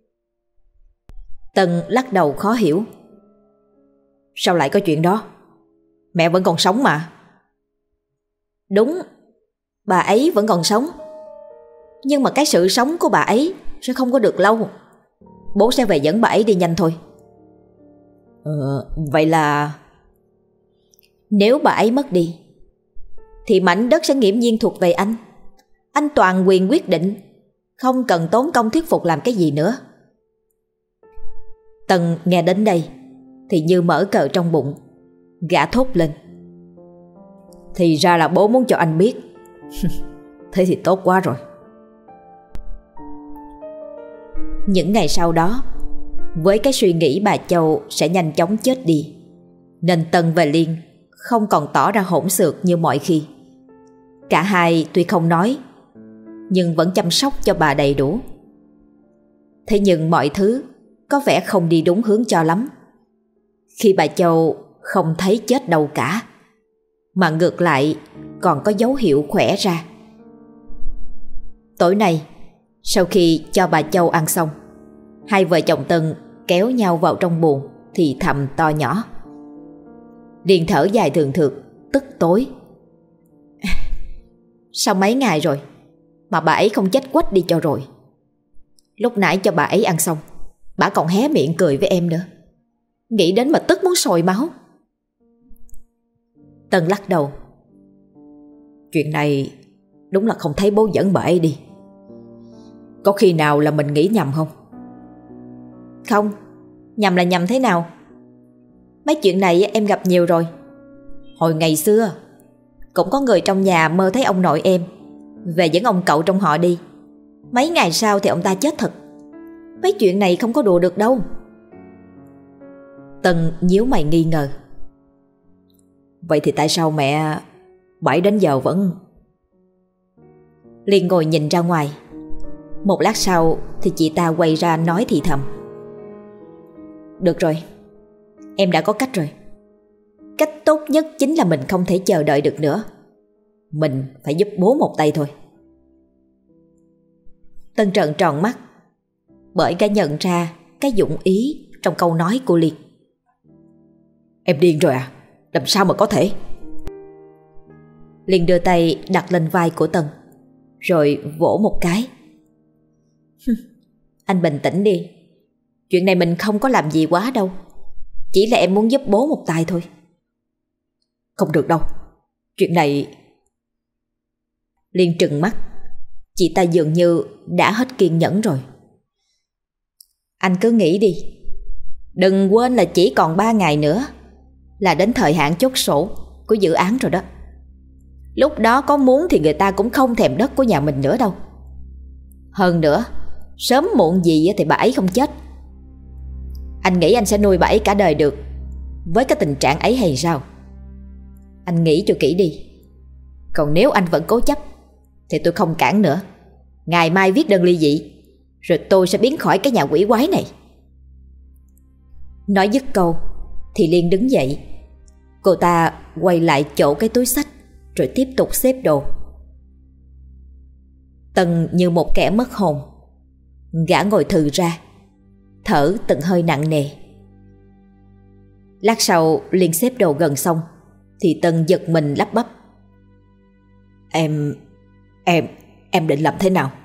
Tân lắc đầu khó hiểu. Sao lại có chuyện đó? Mẹ vẫn còn sống mà. Đúng, bà ấy vẫn còn sống. Nhưng mà cái sự sống của bà ấy sẽ không có được lâu. Bố sẽ về dẫn bà ấy đi nhanh thôi. Ờ, vậy là... Nếu bà ấy mất đi thì mảnh đất sẽ nghiễm nhiên thuộc về anh. Anh toàn quyền quyết định, không cần tốn công thuyết phục làm cái gì nữa. Tân nghe đến đây thì như mở cờ trong bụng. Gã thốt lên: Thì ra là bố muốn cho anh biết. Thế thì tốt quá rồi. Những ngày sau đó, với cái suy nghĩ bà Châu sẽ nhanh chóng chết đi, nên Tân và Liên không còn tỏ ra hỗn xược như mọi khi. Cả hai tuy không nói, nhưng vẫn chăm sóc cho bà đầy đủ. Thế nhưng mọi thứ có vẻ không đi đúng hướng cho lắm. Khi bà Châu không thấy chết đâu cả, mà ngược lại còn có dấu hiệu khỏe ra. Tối nay, sau khi cho bà Châu ăn xong, hai vợ chồng Tân kéo nhau vào trong buồng thì thầm to nhỏ. Liên thở dài thường thượt, tức tối: Sao mấy ngày rồi mà bà ấy không chết quách đi cho rồi. Lúc nãy cho bà ấy ăn xong, bà còn hé miệng cười với em nữa. Nghĩ đến mà tức muốn sôi máu. Tân lắc đầu: Chuyện này đúng là không thấy bố dẫn bà ấy đi. Có khi nào là mình nghĩ nhầm không? Không, nhầm là nhầm thế nào? Mấy chuyện này em gặp nhiều rồi. Hồi ngày xưa cũng có người trong nhà mơ thấy ông nội em về dẫn ông cậu trong họ đi. Mấy ngày sau thì ông ta chết thật. Mấy chuyện này không có đùa được đâu. Tân nhíu mày nghi ngờ: Vậy thì tại sao mẹ bảy đến giờ vẫn... Liên ngồi nhìn ra ngoài. Một lát sau thì chị ta quay ra nói thì thầm: Được rồi, em đã có cách rồi. Cách tốt nhất chính là mình không thể chờ đợi được nữa. Mình phải giúp bố một tay thôi. Tân trợn tròn mắt, bởi gã nhận ra cái dụng ý trong câu nói của Liên. Em điên rồi à? Làm sao mà có thể? Liên đưa tay đặt lên vai của Tân, rồi vỗ một cái. Anh bình tĩnh đi. Chuyện này mình không có làm gì quá đâu. Chỉ là em muốn giúp bố một tay thôi. Không được đâu. Chuyện này... Liên trừng mắt. Chị ta dường như đã hết kiên nhẫn rồi. Anh cứ nghĩ đi. Đừng quên là chỉ còn ba ngày nữa là đến thời hạn chốt sổ của dự án rồi đó. Lúc đó có muốn thì người ta cũng không thèm đất của nhà mình nữa đâu. Hơn nữa, sớm muộn gì thì bà ấy không chết. Anh nghĩ anh sẽ nuôi bà ấy cả đời được với cái tình trạng ấy hay sao? Anh nghĩ cho kỹ đi. Còn nếu anh vẫn cố chấp thì tôi không cản nữa. Ngày mai viết đơn ly dị, rồi tôi sẽ biến khỏi cái nhà quỷ quái này. Nói dứt câu thì Liên đứng dậy. Cô ta quay lại chỗ cái túi xách rồi tiếp tục xếp đồ. Tân như một kẻ mất hồn. Gã ngồi thừ ra, thở từng hơi nặng nề. Lát sau Liên xếp đồ gần xong thì Tân giật mình lắp bắp: Em... em... em định làm thế nào?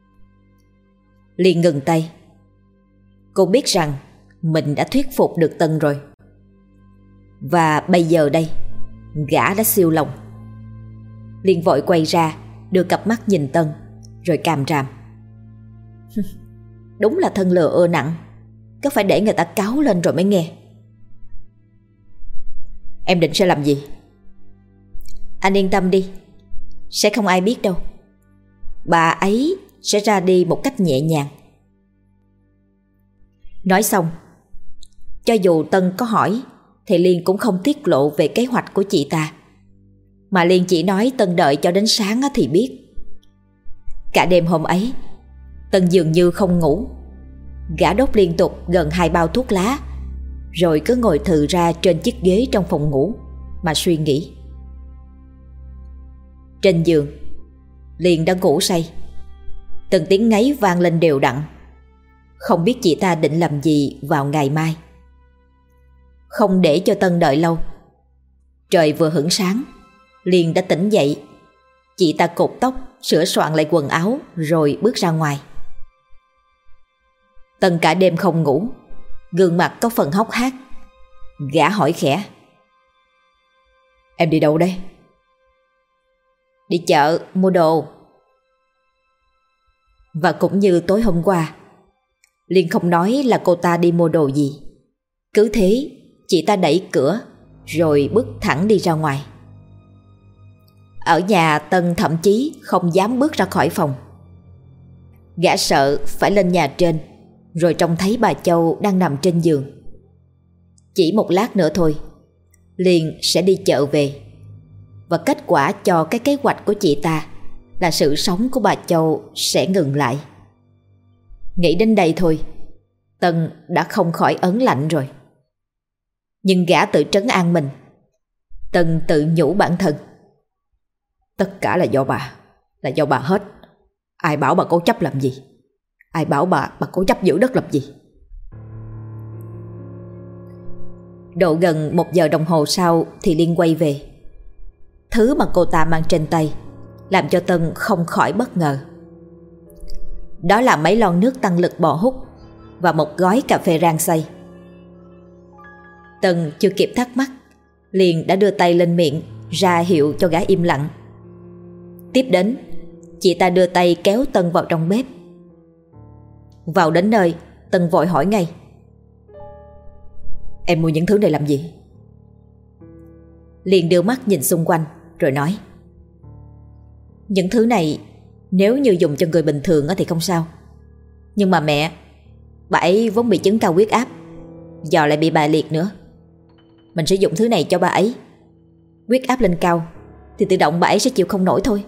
Liên ngừng tay. Cô biết rằng mình đã thuyết phục được Tân rồi. Và bây giờ đây, gã đã siêu lòng. Liên vội quay ra, đưa cặp mắt nhìn Tân, rồi càm ràm: Đúng là thân lừa ưa nặng, có phải để người ta cáu lên rồi mới nghe. Em định sẽ làm gì? Anh yên tâm đi, sẽ không ai biết đâu. Bà ấy sẽ ra đi một cách nhẹ nhàng. Nói xong, cho dù Tân có hỏi thì Liên cũng không tiết lộ về kế hoạch của chị ta, mà Liên chỉ nói Tân đợi cho đến sáng thì biết. Cả đêm hôm ấy, Tân dường như không ngủ. Gã đốt liên tục gần hai bao thuốc lá, rồi cứ ngồi thừ ra trên chiếc ghế trong phòng ngủ mà suy nghĩ. Trên giường, Liên đã ngủ say. Từng tiếng ngáy vang lên đều đặn. Không biết chị ta định làm gì vào ngày mai. Không để cho Tân đợi lâu, trời vừa hửng sáng, Liên đã tỉnh dậy. Chị ta cột tóc, sửa soạn lại quần áo rồi bước ra ngoài. Tân cả đêm không ngủ, gương mặt có phần hốc hác. Gã hỏi khẽ: Em đi đâu đây? Đi chợ mua đồ. Và cũng như tối hôm qua, Liên không nói là cô ta đi mua đồ gì. Cứ thế chị ta đẩy cửa rồi bước thẳng đi ra ngoài. Ở nhà, Tân thậm chí không dám bước ra khỏi phòng. Gã sợ phải lên nhà trên rồi trông thấy bà Châu đang nằm trên giường. Chỉ một lát nữa thôi, Liên sẽ đi chợ về, và kết quả cho cái kế hoạch của chị ta là sự sống của bà Châu sẽ ngừng lại. Nghĩ đến đây thôi, Tân đã không khỏi ớn lạnh rồi. Nhưng gã tự trấn an mình. Tân tự nhủ bản thân: Tất cả là do bà, là do bà hết. Ai bảo bà cố chấp làm gì? Ai bảo bà bà cố chấp giữ đất làm gì? Độ gần một giờ đồng hồ sau thì Liên quay về. Thứ mà cô ta mang trên tay làm cho Tân không khỏi bất ngờ. Đó là mấy lon nước tăng lực bò hút và một gói cà phê rang xay. Tân chưa kịp thắc mắc, liền đã đưa tay lên miệng ra hiệu cho gã im lặng. Tiếp đến, chị ta đưa tay kéo Tân vào trong bếp. Vào đến nơi, Tân vội hỏi ngay: Em mua những thứ này làm gì? Liền đưa mắt nhìn xung quanh rồi nói: Những thứ này nếu như dùng cho người bình thường thì không sao. Nhưng mà mẹ, bà ấy vốn bị chứng cao huyết áp, giờ lại bị bại liệt nữa. Mình sẽ dùng thứ này cho bà ấy. Huyết áp lên cao thì tự động bà ấy sẽ chịu không nổi thôi.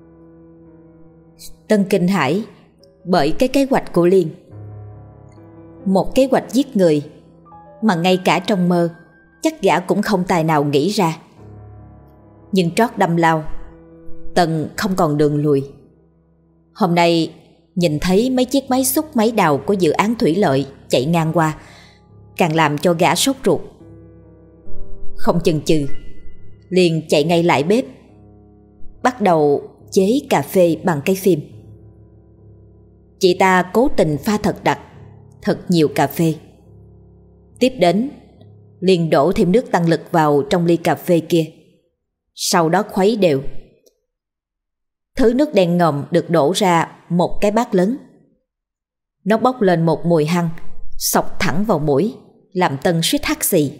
Tân kinh hãi bởi cái kế hoạch của Liên. Một kế hoạch giết người mà ngay cả trong mơ chắc gã cũng không tài nào nghĩ ra. Nhưng trót đâm lao, Tân không còn đường lùi. Hôm nay nhìn thấy mấy chiếc máy xúc máy đào của dự án thủy lợi chạy ngang qua, càng làm cho gã sốt ruột. Không chần chừ, liền chạy ngay lại bếp, bắt đầu chế cà phê bằng cái phim. Chị ta cố tình pha thật đặc, thật nhiều cà phê. Tiếp đến, liền đổ thêm nước tăng lực vào trong ly cà phê kia, sau đó khuấy đều. Thứ nước đen ngòm được đổ ra một cái bát lớn. Nó bốc lên một mùi hăng, xộc thẳng vào mũi, làm Tân suýt hắt xì.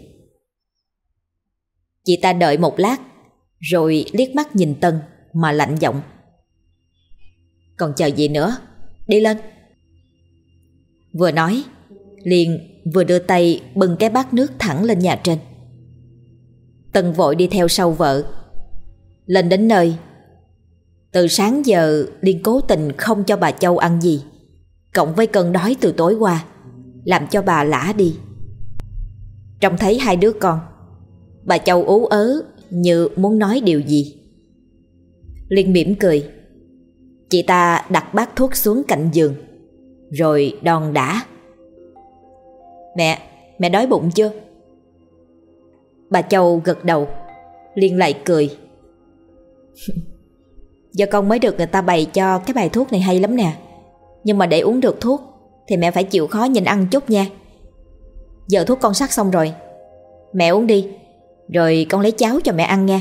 Chị ta đợi một lát, rồi liếc mắt nhìn Tân mà lạnh giọng: Còn chờ gì nữa, đi lên. Vừa nói, liền vừa đưa tay bưng cái bát nước thẳng lên nhà trên. Tân vội đi theo sau vợ. Lên đến nơi, từ sáng giờ Liên cố tình không cho bà Châu ăn gì, cộng với cơn đói từ tối qua, làm cho bà lả đi. Trông thấy hai đứa con, Bà Châu ú ớ như muốn nói điều gì. Liên mỉm cười. Chị ta đặt bát thuốc xuống cạnh giường, rồi đon đả. Mẹ, mẹ đói bụng chưa? Bà Châu gật đầu. Liên lại cười. Giờ con mới được người ta bày cho cái bài thuốc này hay lắm nè. Nhưng mà để uống được thuốc thì mẹ phải chịu khó nhìn ăn chút nha. Giờ thuốc con sắc xong rồi, mẹ uống đi, rồi con lấy cháo cho mẹ ăn nha.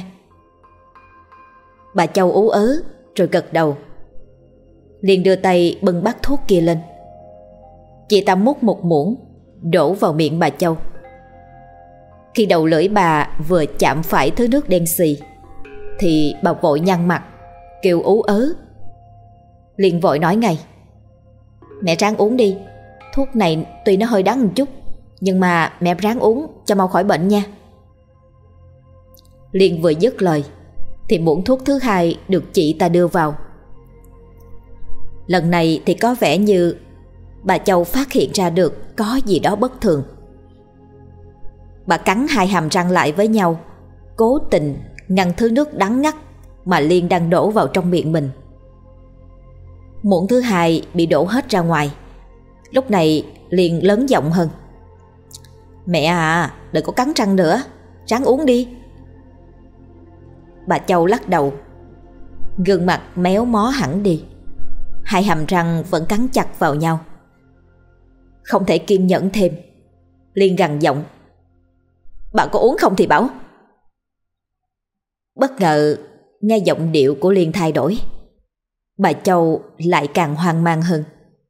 Bà Châu ú ớ rồi gật đầu. Liên đưa tay bưng bát thuốc kia lên. Chị ta múc một muỗng đổ vào miệng bà Châu. Khi đầu lưỡi bà vừa chạm phải thứ nước đen xì thì bà vội nhăn mặt, kêu ú ớ. Liên vội nói ngay. Mẹ ráng uống đi, thuốc này tuy nó hơi đắng một chút, nhưng mà mẹ ráng uống cho mau khỏi bệnh nha. Liên vừa dứt lời thì muỗng thuốc thứ hai được chị ta đưa vào. Lần này thì có vẻ như bà Châu phát hiện ra được có gì đó bất thường. Bà cắn hai hàm răng lại với nhau, cố tình ngăn thứ nước đắng ngắt mà Liên đang đổ vào trong miệng mình. Muỗng thứ hai bị đổ hết ra ngoài. Lúc này Liên lớn giọng hơn. Mẹ à, đừng có cắn răng nữa, ráng uống đi. Bà Châu lắc đầu. Gương mặt méo mó hẳn đi. Hai hàm răng vẫn cắn chặt vào nhau. Không thể kiên nhẫn thêm, Liên gằn giọng. Bà có uống không thì bảo. Bất ngờ nghe giọng điệu của Liên thay đổi. Bà Châu lại càng hoang mang hơn.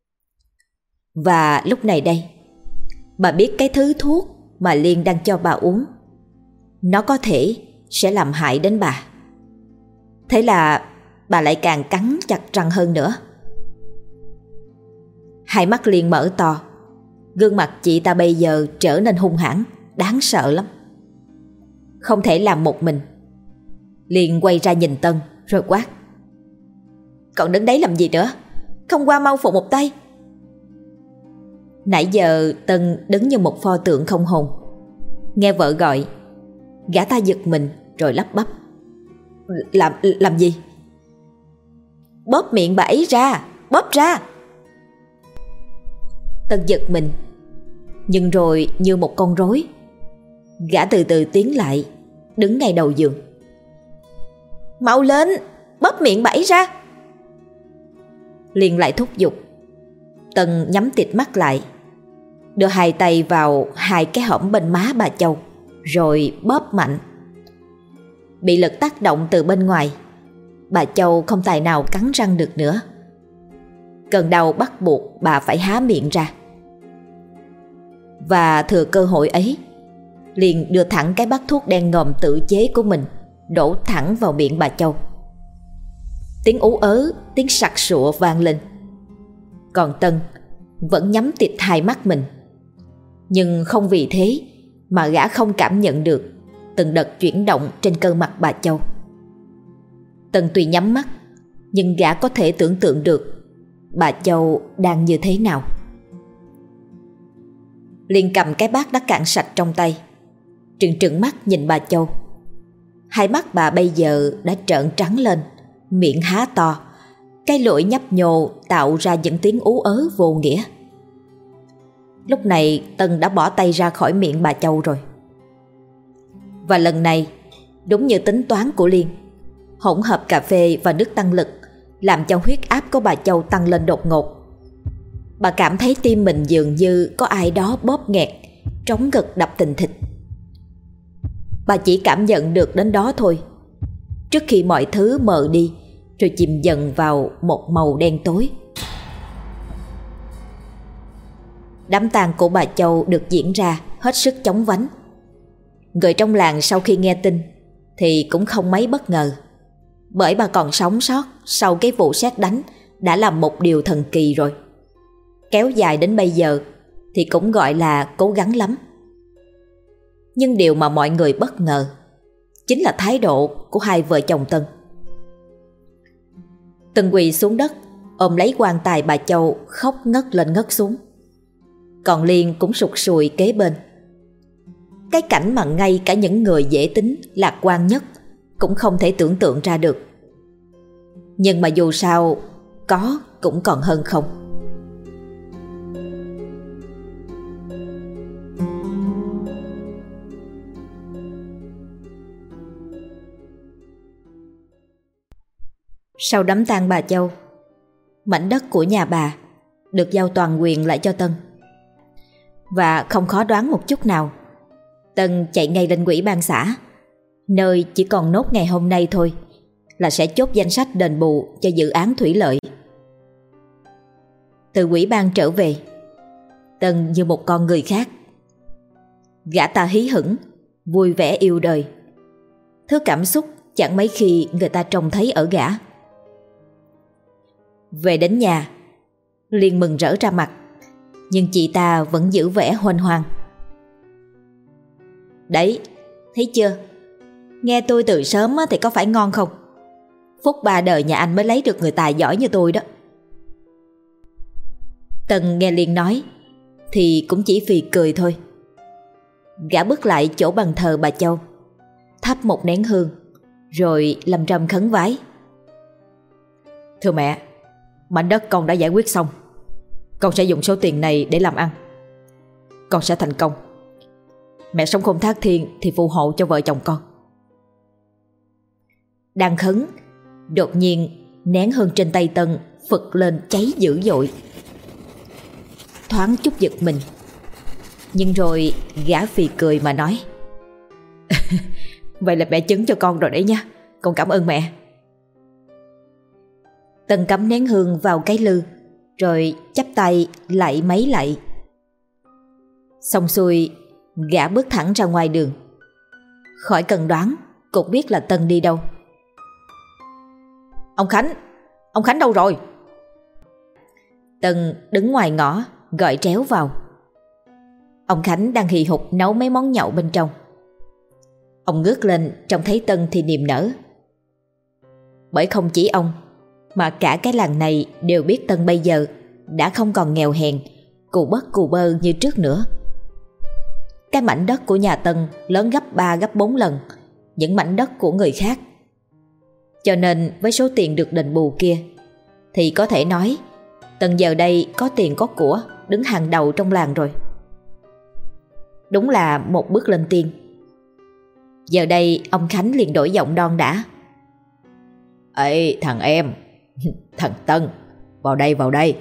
Và lúc này đây, bà biết cái thứ thuốc mà Liên đang cho bà uống, nó có thể sẽ làm hại đến bà. Thế là bà lại càng cắn chặt răng hơn nữa. Hai mắt Liên mở to. Gương mặt chị ta bây giờ trở nên hung hãn, đáng sợ lắm. Không thể làm một mình. Liên quay ra nhìn Tân rồi quát. Còn đứng đấy làm gì nữa? Không qua mau phụ một tay. Nãy giờ Tân đứng như một pho tượng không hồn. Nghe vợ gọi, gã ta giật mình rồi lắp bắp. Làm, làm gì? Bóp miệng bà ấy ra, bóp ra. Tân giật mình, nhưng rồi như một con rối, gã từ từ tiến lại, đứng ngay đầu giường. Mau lên, bóp miệng bà ấy ra. Liên lại thúc giục. Tân nhắm tịt mắt lại, đưa hai tay vào hai cái hõm bên má bà Châu, rồi bóp mạnh. Bị lực tác động từ bên ngoài, bà Châu không tài nào cắn răng được nữa. Cơn đau bắt buộc bà phải há miệng ra. Và thừa cơ hội ấy, Liên đưa thẳng cái bát thuốc đen ngòm tự chế của mình đổ thẳng vào miệng bà Châu. Tiếng ú ớ, tiếng sặc sụa vang lên. Còn Tân vẫn nhắm tịt hai mắt mình. Nhưng không vì thế mà gã không cảm nhận được từng đợt chuyển động trên cơ mặt bà Châu. Tân tuy nhắm mắt, nhưng gã có thể tưởng tượng được bà Châu đang như thế nào. Liên cầm cái bát đã cạn sạch trong tay, trừng trừng mắt nhìn bà Châu. Hai mắt bà bây giờ đã trợn trắng lên, miệng há to, cái lưỡi nhấp nhô tạo ra những tiếng ú ớ vô nghĩa. Lúc này Tân đã bỏ tay ra khỏi miệng bà Châu rồi. Và lần này, đúng như tính toán của Liên, hỗn hợp cà phê và nước tăng lực làm cho huyết áp của bà Châu tăng lên đột ngột. Bà cảm thấy tim mình dường như có ai đó bóp nghẹt, trống ngực đập thình thịch. Bà chỉ cảm nhận được đến đó thôi, trước khi mọi thứ mờ đi rồi chìm dần vào một màu đen tối. Đám tang của bà Châu được diễn ra hết sức chóng vánh. Người trong làng sau khi nghe tin thì cũng không mấy bất ngờ, bởi bà còn sống sót sau cái vụ sét đánh đã làm một điều thần kỳ rồi. Kéo dài đến bây giờ thì cũng gọi là cố gắng lắm. Nhưng điều mà mọi người bất ngờ chính là thái độ của hai vợ chồng Tân. Tân quỳ xuống đất ôm lấy quan tài bà Châu, khóc ngất lên ngất xuống. Còn Liên cũng sụt sùi kế bên. Cái cảnh mà ngay cả những người dễ tính, lạc quan nhất cũng không thể tưởng tượng ra được. Nhưng mà dù sao, có cũng còn hơn không. Sau đám tang bà Châu, mảnh đất của nhà bà được giao toàn quyền lại cho Tân. Và không khó đoán một chút nào, Tân chạy ngay lên ủy ban xã, nơi chỉ còn nốt ngày hôm nay thôi là sẽ chốt danh sách đền bù cho dự án thủy lợi. Từ ủy ban trở về, Tân như một con người khác. Gã ta hí hửng, vui vẻ yêu đời, thứ cảm xúc chẳng mấy khi người ta trông thấy ở gã. Về đến nhà, liền mừng rỡ ra mặt, nhưng chị ta vẫn giữ vẻ huênh hoang. Đấy, thấy chưa? Nghe tôi từ sớm thì có phải ngon không? Phúc ba đời nhà anh mới lấy được người tài giỏi như tôi đó. Tân nghe liền nói thì cũng chỉ phì cười thôi. Gã bước lại chỗ bàn thờ bà Châu, thắp một nén hương, rồi lâm râm khấn vái. Thưa mẹ, mảnh đất con đã giải quyết xong. Con sẽ dùng số tiền này để làm ăn. Con sẽ thành công. Mẹ sống không thác thiên thì phù hộ cho vợ chồng con. Đang khấn, đột nhiên nén hương trên tay Tân phực lên cháy dữ dội. Thoáng chút giật mình, nhưng rồi gã phì cười mà nói: Vậy là mẹ chứng cho con rồi đấy nha. Con cảm ơn mẹ. Tân cắm nén hương vào cái lư, rồi chắp tay lạy mấy lạy. Xong xuôi, gã bước thẳng ra ngoài đường. Khỏi cần đoán cũng biết là Tân đi đâu. Ông Khánh, ông Khánh đâu rồi? Tân đứng ngoài ngõ gọi tréo vào. Ông Khánh đang hì hục nấu mấy món nhậu bên trong. Ông ngước lên trông thấy Tân thì niềm nở. Bởi không chỉ ông mà cả cái làng này đều biết Tân bây giờ đã không còn nghèo hèn, cù bất cù bơ như trước nữa. Cái mảnh đất của nhà Tân lớn gấp ba gấp bốn lần những mảnh đất của người khác. Cho nên với số tiền được đền bù kia thì có thể nói Tân giờ đây có tiền có của, đứng hàng đầu trong làng rồi. Đúng là một bước lên tiên. Giờ đây ông Khánh liền đổi giọng đon đả. Ê thằng em, thằng Tân, vào đây vào đây.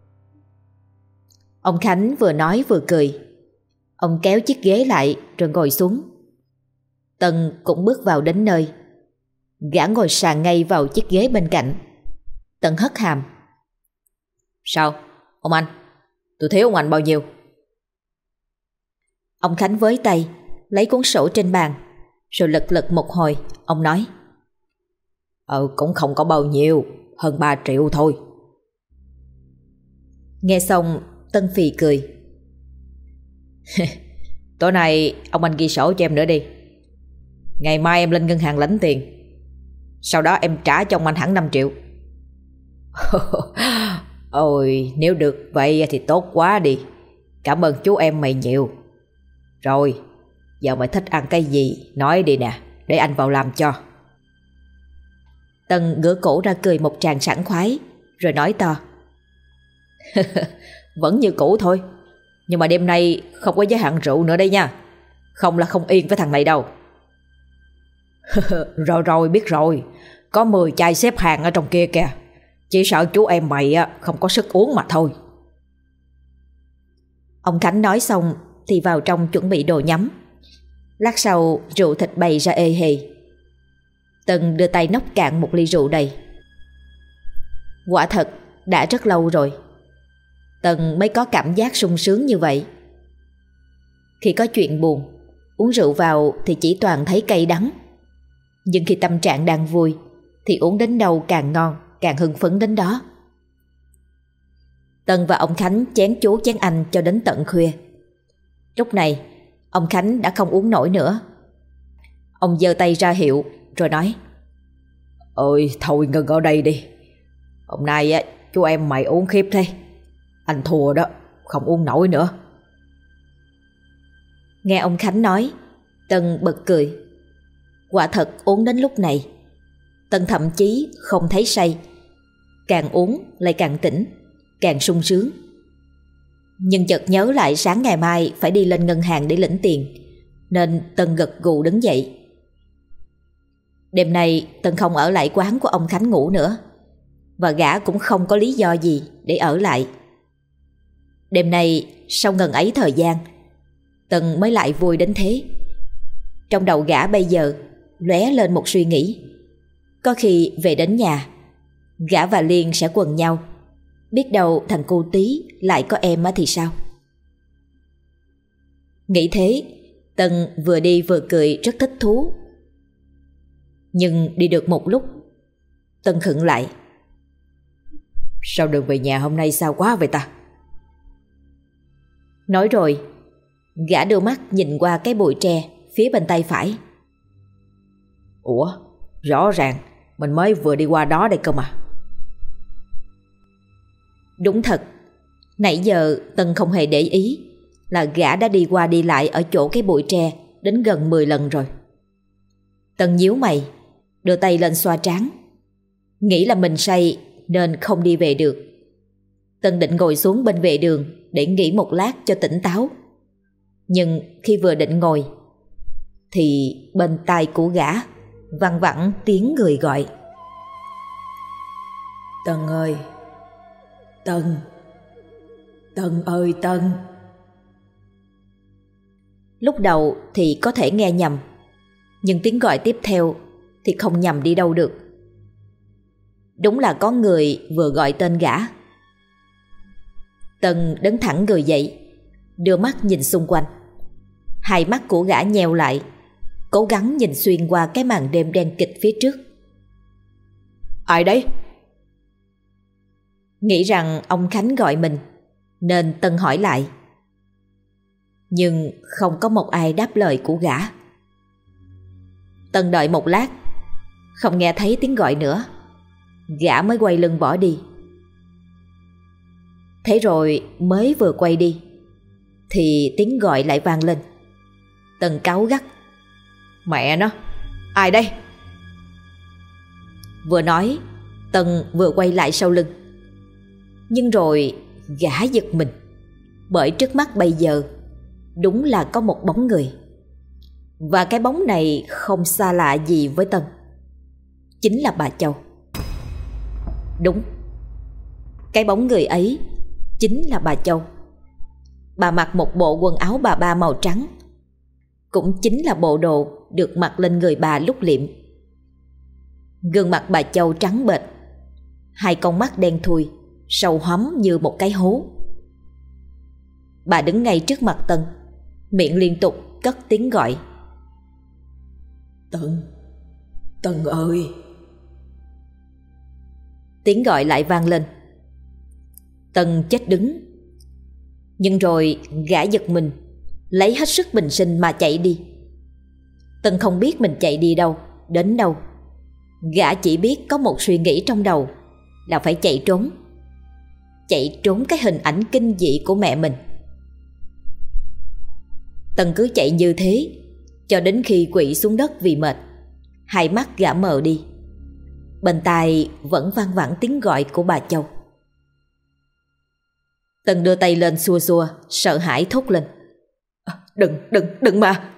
Ông Khánh vừa nói vừa cười. Ông kéo chiếc ghế lại rồi ngồi xuống. Tân cũng bước vào đến nơi. Gã ngồi sàn ngay vào chiếc ghế bên cạnh. Tân hất hàm. Sao, ông anh? Tôi thiếu ông anh bao nhiêu? Ông Khánh với tay lấy cuốn sổ trên bàn, rồi lật lật một hồi. Ông nói: Ờ cũng không có bao nhiêu, hơn ba triệu thôi. Nghe xong Tân phì cười. Tối nay ông anh ghi sổ cho em nữa đi. Ngày mai em lên ngân hàng lãnh tiền, sau đó em trả cho ông anh hẳn năm triệu. Ôi nếu được vậy thì tốt quá đi. Cảm ơn chú em mày nhiều. Rồi giờ mày thích ăn cái gì nói đi nè, để anh vào làm cho. Tân ngửa cổ ra cười một tràng sảng khoái, rồi nói to: Vẫn như cũ thôi, nhưng mà đêm nay không có giới hạn rượu nữa đây nha. Không là không yên với thằng này đâu. Rồi rồi biết rồi, có mười chai xếp hàng ở trong kia kìa. Chỉ sợ chú em mày không có sức uống mà thôi. Ông Khánh nói xong thì vào trong chuẩn bị đồ nhắm. Lát sau rượu thịt bày ra ê hề. Tân đưa tay nốc cạn một ly rượu đầy. Quả thật đã rất lâu rồi Tân mới có cảm giác sung sướng như vậy. Khi có chuyện buồn, uống rượu vào thì chỉ toàn thấy cay đắng. Nhưng khi tâm trạng đang vui thì uống đến đâu càng ngon, càng hưng phấn đến đó. Tân và ông Khánh chén chú chén anh cho đến tận khuya. Lúc này ông Khánh đã không uống nổi nữa. Ông giơ tay ra hiệu rồi nói: Ôi thôi ngừng ở đây đi. Hôm nay á, chú em mày uống khiếp thế. Anh thua đó, không uống nổi nữa. Nghe ông Khánh nói, Tân bật cười. Quả thật uống đến lúc này, Tân thậm chí không thấy say. Càng uống lại càng tỉnh, càng sung sướng. Nhưng chợt nhớ lại sáng ngày mai phải đi lên ngân hàng để lĩnh tiền, nên Tân gật gù đứng dậy. Đêm nay Tân không ở lại quán của ông Khánh ngủ nữa, và gã cũng không có lý do gì để ở lại. Đêm nay sau ngần ấy thời gian, Tân mới lại vui đến thế. Trong đầu gã bây giờ lóe lên một suy nghĩ. Có khi về đến nhà, gã và Liên sẽ quần nhau. Biết đâu thằng cu tí lại có em thì sao? Nghĩ thế, Tân vừa đi vừa cười rất thích thú. Nhưng đi được một lúc, Tân khựng lại. Sao đường về nhà hôm nay sao quá vậy ta? Nói rồi, gã đưa mắt nhìn qua cái bụi tre phía bên tay phải. Ủa, rõ ràng mình mới vừa đi qua đó đây cơ mà. Đúng thật, nãy giờ Tân không hề để ý là gã đã đi qua đi lại ở chỗ cái bụi tre đến gần mười lần rồi. Tân nhíu mày, đưa tay lên xoa trán. Nghĩ là mình say nên không đi về được. Tân định ngồi xuống bên vệ đường để nghỉ một lát cho tỉnh táo. Nhưng khi vừa định ngồi thì bên tai của gã văng vẳng tiếng người gọi. Tân ơi, Tân, Tân ơi Tân. Lúc đầu thì có thể nghe nhầm, nhưng tiếng gọi tiếp theo thì không nhầm đi đâu được. Đúng là có người vừa gọi tên gã. Tân đứng thẳng người dậy, đưa mắt nhìn xung quanh. Hai mắt của gã nheo lại, cố gắng nhìn xuyên qua cái màn đêm đen kịt phía trước. Ai đấy? Nghĩ rằng ông Khánh gọi mình, nên Tân hỏi lại. Nhưng không có một ai đáp lời của gã. Tân đợi một lát, không nghe thấy tiếng gọi nữa, gã mới quay lưng bỏ đi. Thế rồi mới vừa quay đi thì tiếng gọi lại vang lên. Tân cáu gắt. Mẹ nó, ai đây? Vừa nói, Tân vừa quay lại sau lưng. Nhưng rồi gã giật mình, bởi trước mắt bây giờ đúng là có một bóng người. Và cái bóng này không xa lạ gì với Tân. Chính là bà Châu. Đúng, cái bóng người ấy chính là bà Châu. Bà mặc một bộ quần áo bà ba màu trắng, cũng chính là bộ đồ được mặc lên người bà lúc liệm. Gương mặt bà Châu trắng bệch, hai con mắt đen thui, sâu hoắm như một cái hố. Bà đứng ngay trước mặt Tân, miệng liên tục cất tiếng gọi. Tân, Tân ơi. Tiếng gọi lại vang lên. Tân chết đứng. Nhưng rồi gã giật mình, lấy hết sức bình sinh mà chạy đi. Tân không biết mình chạy đi đâu, đến đâu. Gã chỉ biết có một suy nghĩ trong đầu là phải chạy trốn. Chạy trốn cái hình ảnh kinh dị của mẹ mình. Tân cứ chạy như thế cho đến khi quỵ xuống đất vì mệt. Hai mắt gã mờ đi. Bên tai vẫn vang vẳng tiếng gọi của bà Châu. Tân đưa tay lên xua xua, sợ hãi thốt lên. Đừng, đừng, đừng mà.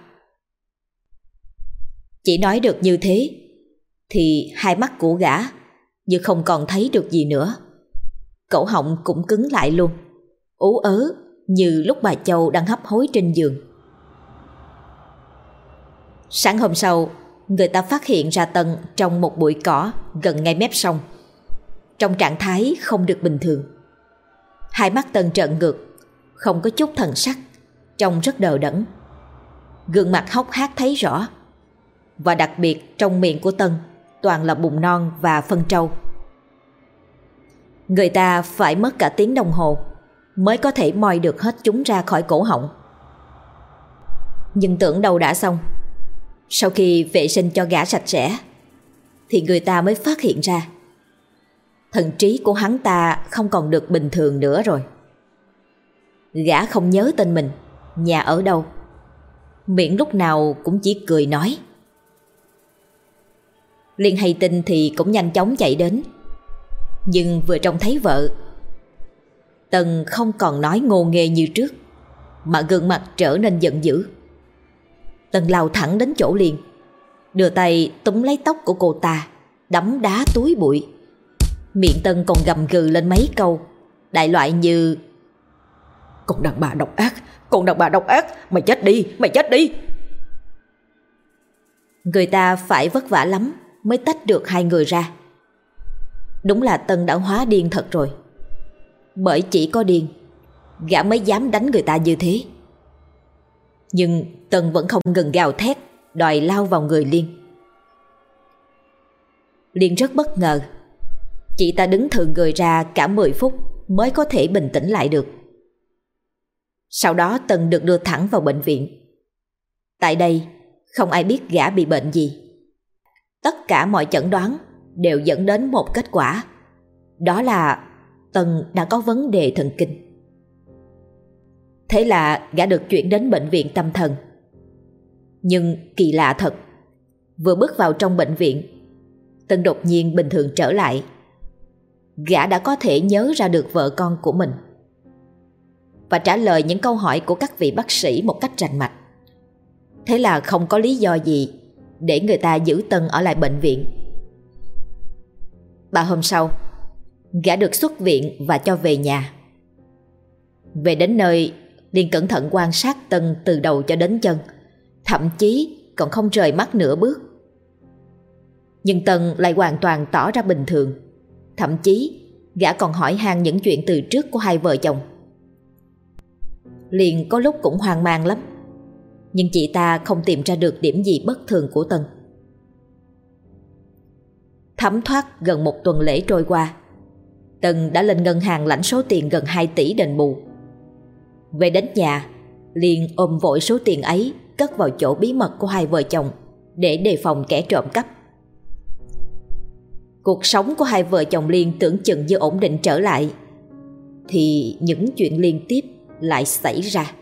Chỉ nói được như thế thì hai mắt của gã như không còn thấy được gì nữa. Cổ họng cũng cứng lại luôn, ú ớ như lúc bà Châu đang hấp hối trên giường. Sáng hôm sau, người ta phát hiện ra Tân trong một bụi cỏ gần ngay mép sông, trong trạng thái không được bình thường. Hai mắt Tân trợn ngược, không có chút thần sắc, trông rất đờ đẫn. Gương mặt hốc hác thấy rõ. Và đặc biệt trong miệng của Tân toàn là bùn non và phân trâu. Người ta phải mất cả tiếng đồng hồ mới có thể moi được hết chúng ra khỏi cổ họng. Nhưng tưởng đâu đã xong. Sau khi vệ sinh cho gã sạch sẽ thì người ta mới phát hiện ra thần trí của hắn ta không còn được bình thường nữa rồi. Gã không nhớ tên mình, nhà ở đâu, miệng lúc nào cũng chỉ cười nói. Liên hay tin thì cũng nhanh chóng chạy đến, nhưng vừa trông thấy vợ, Tân không còn nói ngô nghê như trước, mà gương mặt trở nên giận dữ. Tân lao thẳng đến chỗ Liên, đưa tay túm lấy tóc của cô ta, đấm đá túi bụi. Miệng Tân còn gầm gừ lên mấy câu, đại loại như: "Con đàn bà độc ác, con đàn bà độc ác, mày chết đi, mày chết đi." Người ta phải vất vả lắm mới tách được hai người ra. Đúng là Tân đã hóa điên thật rồi. Bởi chỉ có điên, gã mới dám đánh người ta như thế. Nhưng Tân vẫn không ngừng gào thét, đòi lao vào người Liên. Liên rất bất ngờ. Chị ta đứng thừ người ra cả mười phút mới có thể bình tĩnh lại được. Sau đó Tân được đưa thẳng vào bệnh viện. Tại đây không ai biết gã bị bệnh gì. Tất cả mọi chẩn đoán đều dẫn đến một kết quả, đó là Tân đã có vấn đề thần kinh. Thế là gã được chuyển đến bệnh viện tâm thần. Nhưng kỳ lạ thật, vừa bước vào trong bệnh viện, Tân đột nhiên bình thường trở lại. Gã đã có thể nhớ ra được vợ con của mình và trả lời những câu hỏi của các vị bác sĩ một cách rành mạch. Thế là không có lý do gì để người ta giữ Tân ở lại bệnh viện. Ba hôm sau, gã được xuất viện và cho về nhà. Về đến nơi, Liên cẩn thận quan sát Tân từ đầu cho đến chân, thậm chí còn không rời mắt nửa bước. Nhưng Tân lại hoàn toàn tỏ ra bình thường. Thậm chí gã còn hỏi han những chuyện từ trước của hai vợ chồng. Liên có lúc cũng hoang mang lắm, nhưng chị ta không tìm ra được điểm gì bất thường của Tân. Thấm thoát gần một tuần lễ trôi qua, Tân đã lên ngân hàng lãnh số tiền gần hai tỷ đền bù. Về đến nhà, Liên ôm vội số tiền ấy cất vào chỗ bí mật của hai vợ chồng để đề phòng kẻ trộm cắp. Cuộc sống của hai vợ chồng Liên tưởng chừng như ổn định trở lại, thì những chuyện liên tiếp lại xảy ra.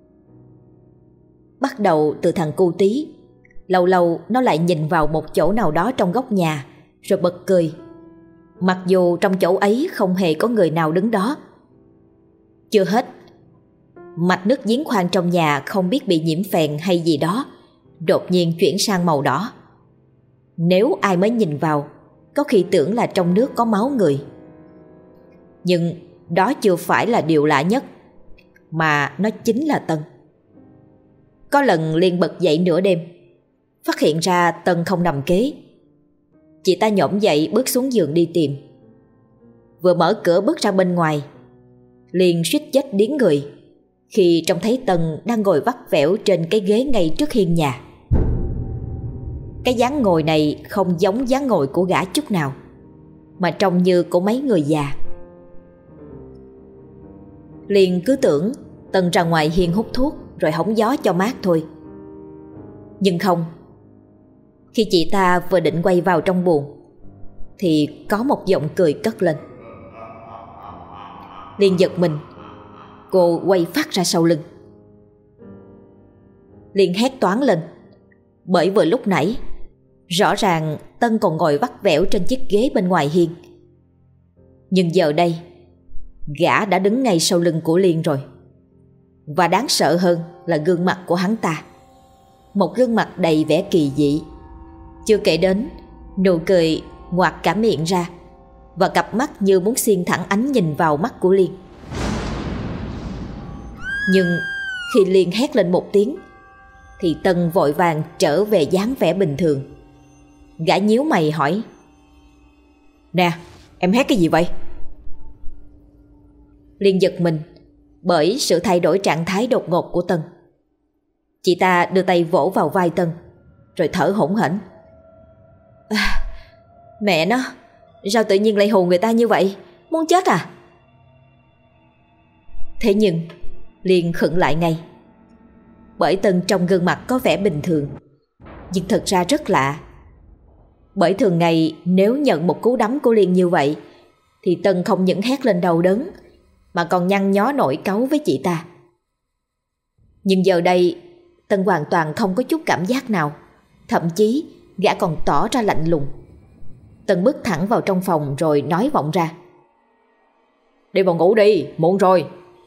Bắt đầu từ thằng cu tí, lâu lâu nó lại nhìn vào một chỗ nào đó trong góc nhà rồi bật cười, mặc dù trong chỗ ấy không hề có người nào đứng đó. Chưa hết, mạch nước giếng khoan trong nhà không biết bị nhiễm phèn hay gì đó, đột nhiên chuyển sang màu đỏ. Nếu ai mới nhìn vào, có khi tưởng là trong nước có máu người. Nhưng đó chưa phải là điều lạ nhất, mà nó chính là Tân. Có lần Liên bật dậy nửa đêm, phát hiện ra Tân không nằm kế. Chị ta nhổm dậy bước xuống giường đi tìm. Vừa mở cửa bước ra bên ngoài, Liên suýt chết điếng người khi trông thấy Tân đang ngồi vắt vẻo trên cái ghế ngay trước hiên nhà. Cái dáng ngồi này không giống dáng ngồi của gã chút nào, mà trông như của mấy người già. Liên cứ tưởng Tân ra ngoài hiên hút thuốc rồi hóng gió cho mát thôi. Nhưng không. Khi chị ta vừa định quay vào trong buồng thì có một giọng cười cất lên. Liên giật mình, cô quay phát ra sau lưng. Liên hét toáng lên, bởi vừa lúc nãy rõ ràng Tân còn ngồi vắt vẻo trên chiếc ghế bên ngoài hiên. Nhưng giờ đây gã đã đứng ngay sau lưng của Liên rồi. Và đáng sợ hơn là gương mặt của hắn ta, một gương mặt đầy vẻ kỳ dị. Chưa kể đến nụ cười ngoạc cả miệng ra, và cặp mắt như muốn xiên thẳng ánh nhìn vào mắt của Liên. Nhưng khi Liên hét lên một tiếng thì Tân vội vàng trở về dáng vẻ bình thường. Gã nhíu mày hỏi: "Nè, em hét cái gì vậy?" Liên giật mình bởi sự thay đổi trạng thái đột ngột của Tân. Chị ta đưa tay vỗ vào vai Tân rồi thở hổn hển. À, mẹ nó, sao tự nhiên lại hù người ta như vậy? Muốn chết à? Thế nhưng Liên khựng lại ngay, bởi Tân trong gương mặt có vẻ bình thường, nhưng thật ra rất lạ. Bởi thường ngày nếu nhận một cú đấm của Liên như vậy thì Tân không những hét lên đau đớn mà còn nhăn nhó nổi cáu với chị ta. Nhưng giờ đây Tân hoàn toàn không có chút cảm giác nào. Thậm chí gã còn tỏ ra lạnh lùng. Tân bước thẳng vào trong phòng rồi nói vọng ra: "Đi vào ngủ đi, muộn rồi."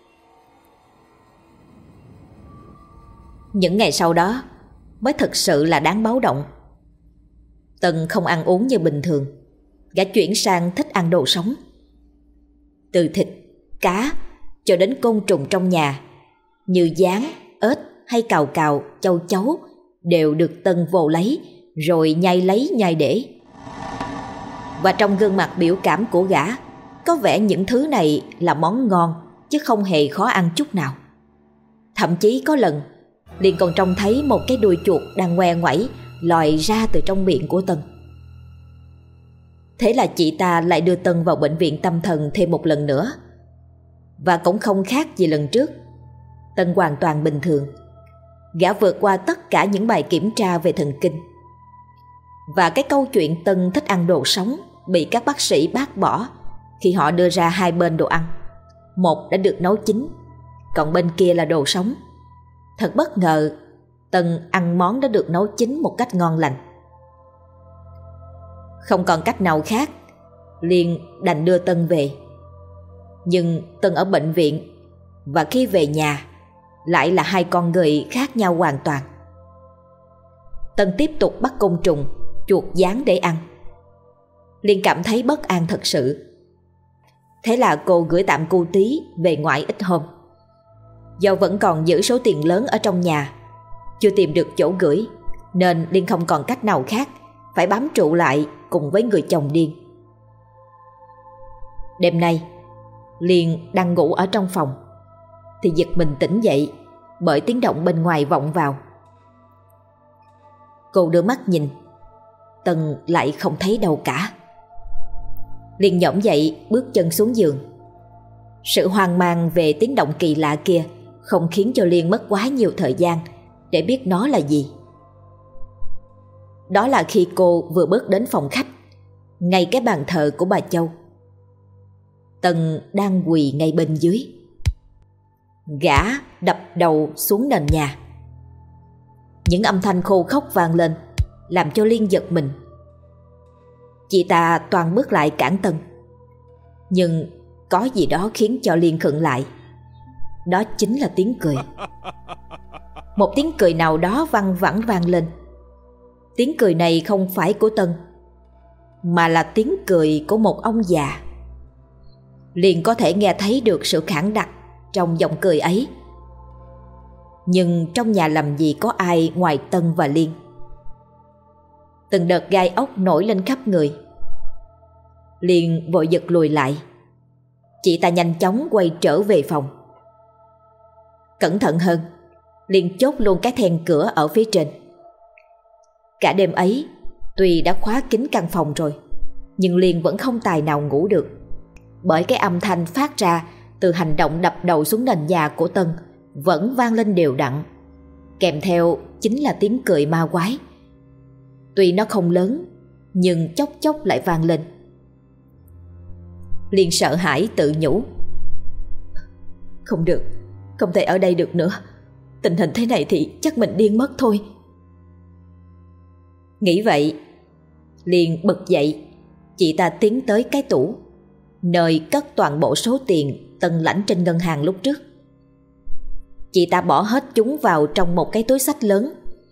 Những ngày sau đó mới thực sự là đáng báo động. Tân không ăn uống như bình thường. Gã chuyển sang thích ăn đồ sống. Từ thịt, cá cho đến côn trùng trong nhà như gián, ếch hay cào cào, châu chấu đều được Tân vồ lấy rồi nhai lấy nhai để. Và trong gương mặt biểu cảm của gã có vẻ những thứ này là món ngon chứ không hề khó ăn chút nào. Thậm chí có lần liền còn trông thấy một cái đuôi chuột đang ngoe ngoẩy lòi ra từ trong miệng của Tân. Thế là chị ta lại đưa Tân vào bệnh viện tâm thần thêm một lần nữa. Và cũng không khác gì lần trước. Tân hoàn toàn bình thường. Gã vượt qua tất cả những bài kiểm tra về thần kinh. Và cái câu chuyện Tân thích ăn đồ sống bị các bác sĩ bác bỏ khi họ đưa ra hai bên đồ ăn. Một đã được nấu chín, còn bên kia là đồ sống. Thật bất ngờ, Tân ăn món đã được nấu chín một cách ngon lành. Không còn cách nào khác, Liên đành đưa Tân về. Nhưng Tân ở bệnh viện và khi về nhà lại là hai con người khác nhau hoàn toàn. Tân tiếp tục bắt côn trùng, chuột gián để ăn. Liên cảm thấy bất an thật sự. Thế là cô gửi tạm cô Tí về ngoại ít hôm. Do vẫn còn giữ số tiền lớn ở trong nhà, chưa tìm được chỗ gửi, nên Liên không còn cách nào khác phải bám trụ lại cùng với người chồng điên. Đêm nay Liên đang ngủ ở trong phòng thì giật mình tỉnh dậy bởi tiếng động bên ngoài vọng vào. Cô đưa mắt nhìn, Tân lại không thấy đâu cả. Liên nhõm dậy bước chân xuống giường. Sự hoang mang về tiếng động kỳ lạ kia không khiến cho Liên mất quá nhiều thời gian để biết nó là gì. Đó là khi cô vừa bước đến phòng khách, ngay cái bàn thờ của bà Châu. Tân đang quỳ ngay bên dưới. Gã đập đầu xuống nền nhà. Những âm thanh khô khóc vang lên làm cho Liên giật mình. Chị ta toàn bước lại cản Tân. Nhưng có gì đó khiến cho Liên khựng lại. Đó chính là tiếng cười. Một tiếng cười nào đó văng vẳng vang lên. Tiếng cười này không phải của Tân, mà là tiếng cười của một ông già. Liên có thể nghe thấy được sự khản đặc trong giọng cười ấy. Nhưng trong nhà làm gì có ai ngoài Tân và Liên. Từng đợt gai ốc nổi lên khắp người. Liên vội giật lùi lại. Chị ta nhanh chóng quay trở về phòng. Cẩn thận hơn, Liên chốt luôn cái then cửa ở phía trên. Cả đêm ấy, tuy đã khóa kín căn phòng rồi, nhưng Liên vẫn không tài nào ngủ được, bởi cái âm thanh phát ra từ hành động đập đầu xuống nền nhà của Tân vẫn vang lên đều đặn, kèm theo chính là tiếng cười ma quái. Tuy nó không lớn, nhưng chốc chốc lại vang lên. Liên sợ hãi tự nhủ: không được, không thể ở đây được nữa. Tình hình thế này thì chắc mình điên mất thôi. Nghĩ vậy, Liên bật dậy. Chị ta tiến tới cái tủ nơi cất toàn bộ số tiền Tân lãnh trên ngân hàng lúc trước. Chị ta bỏ hết chúng vào trong một cái túi xách lớn.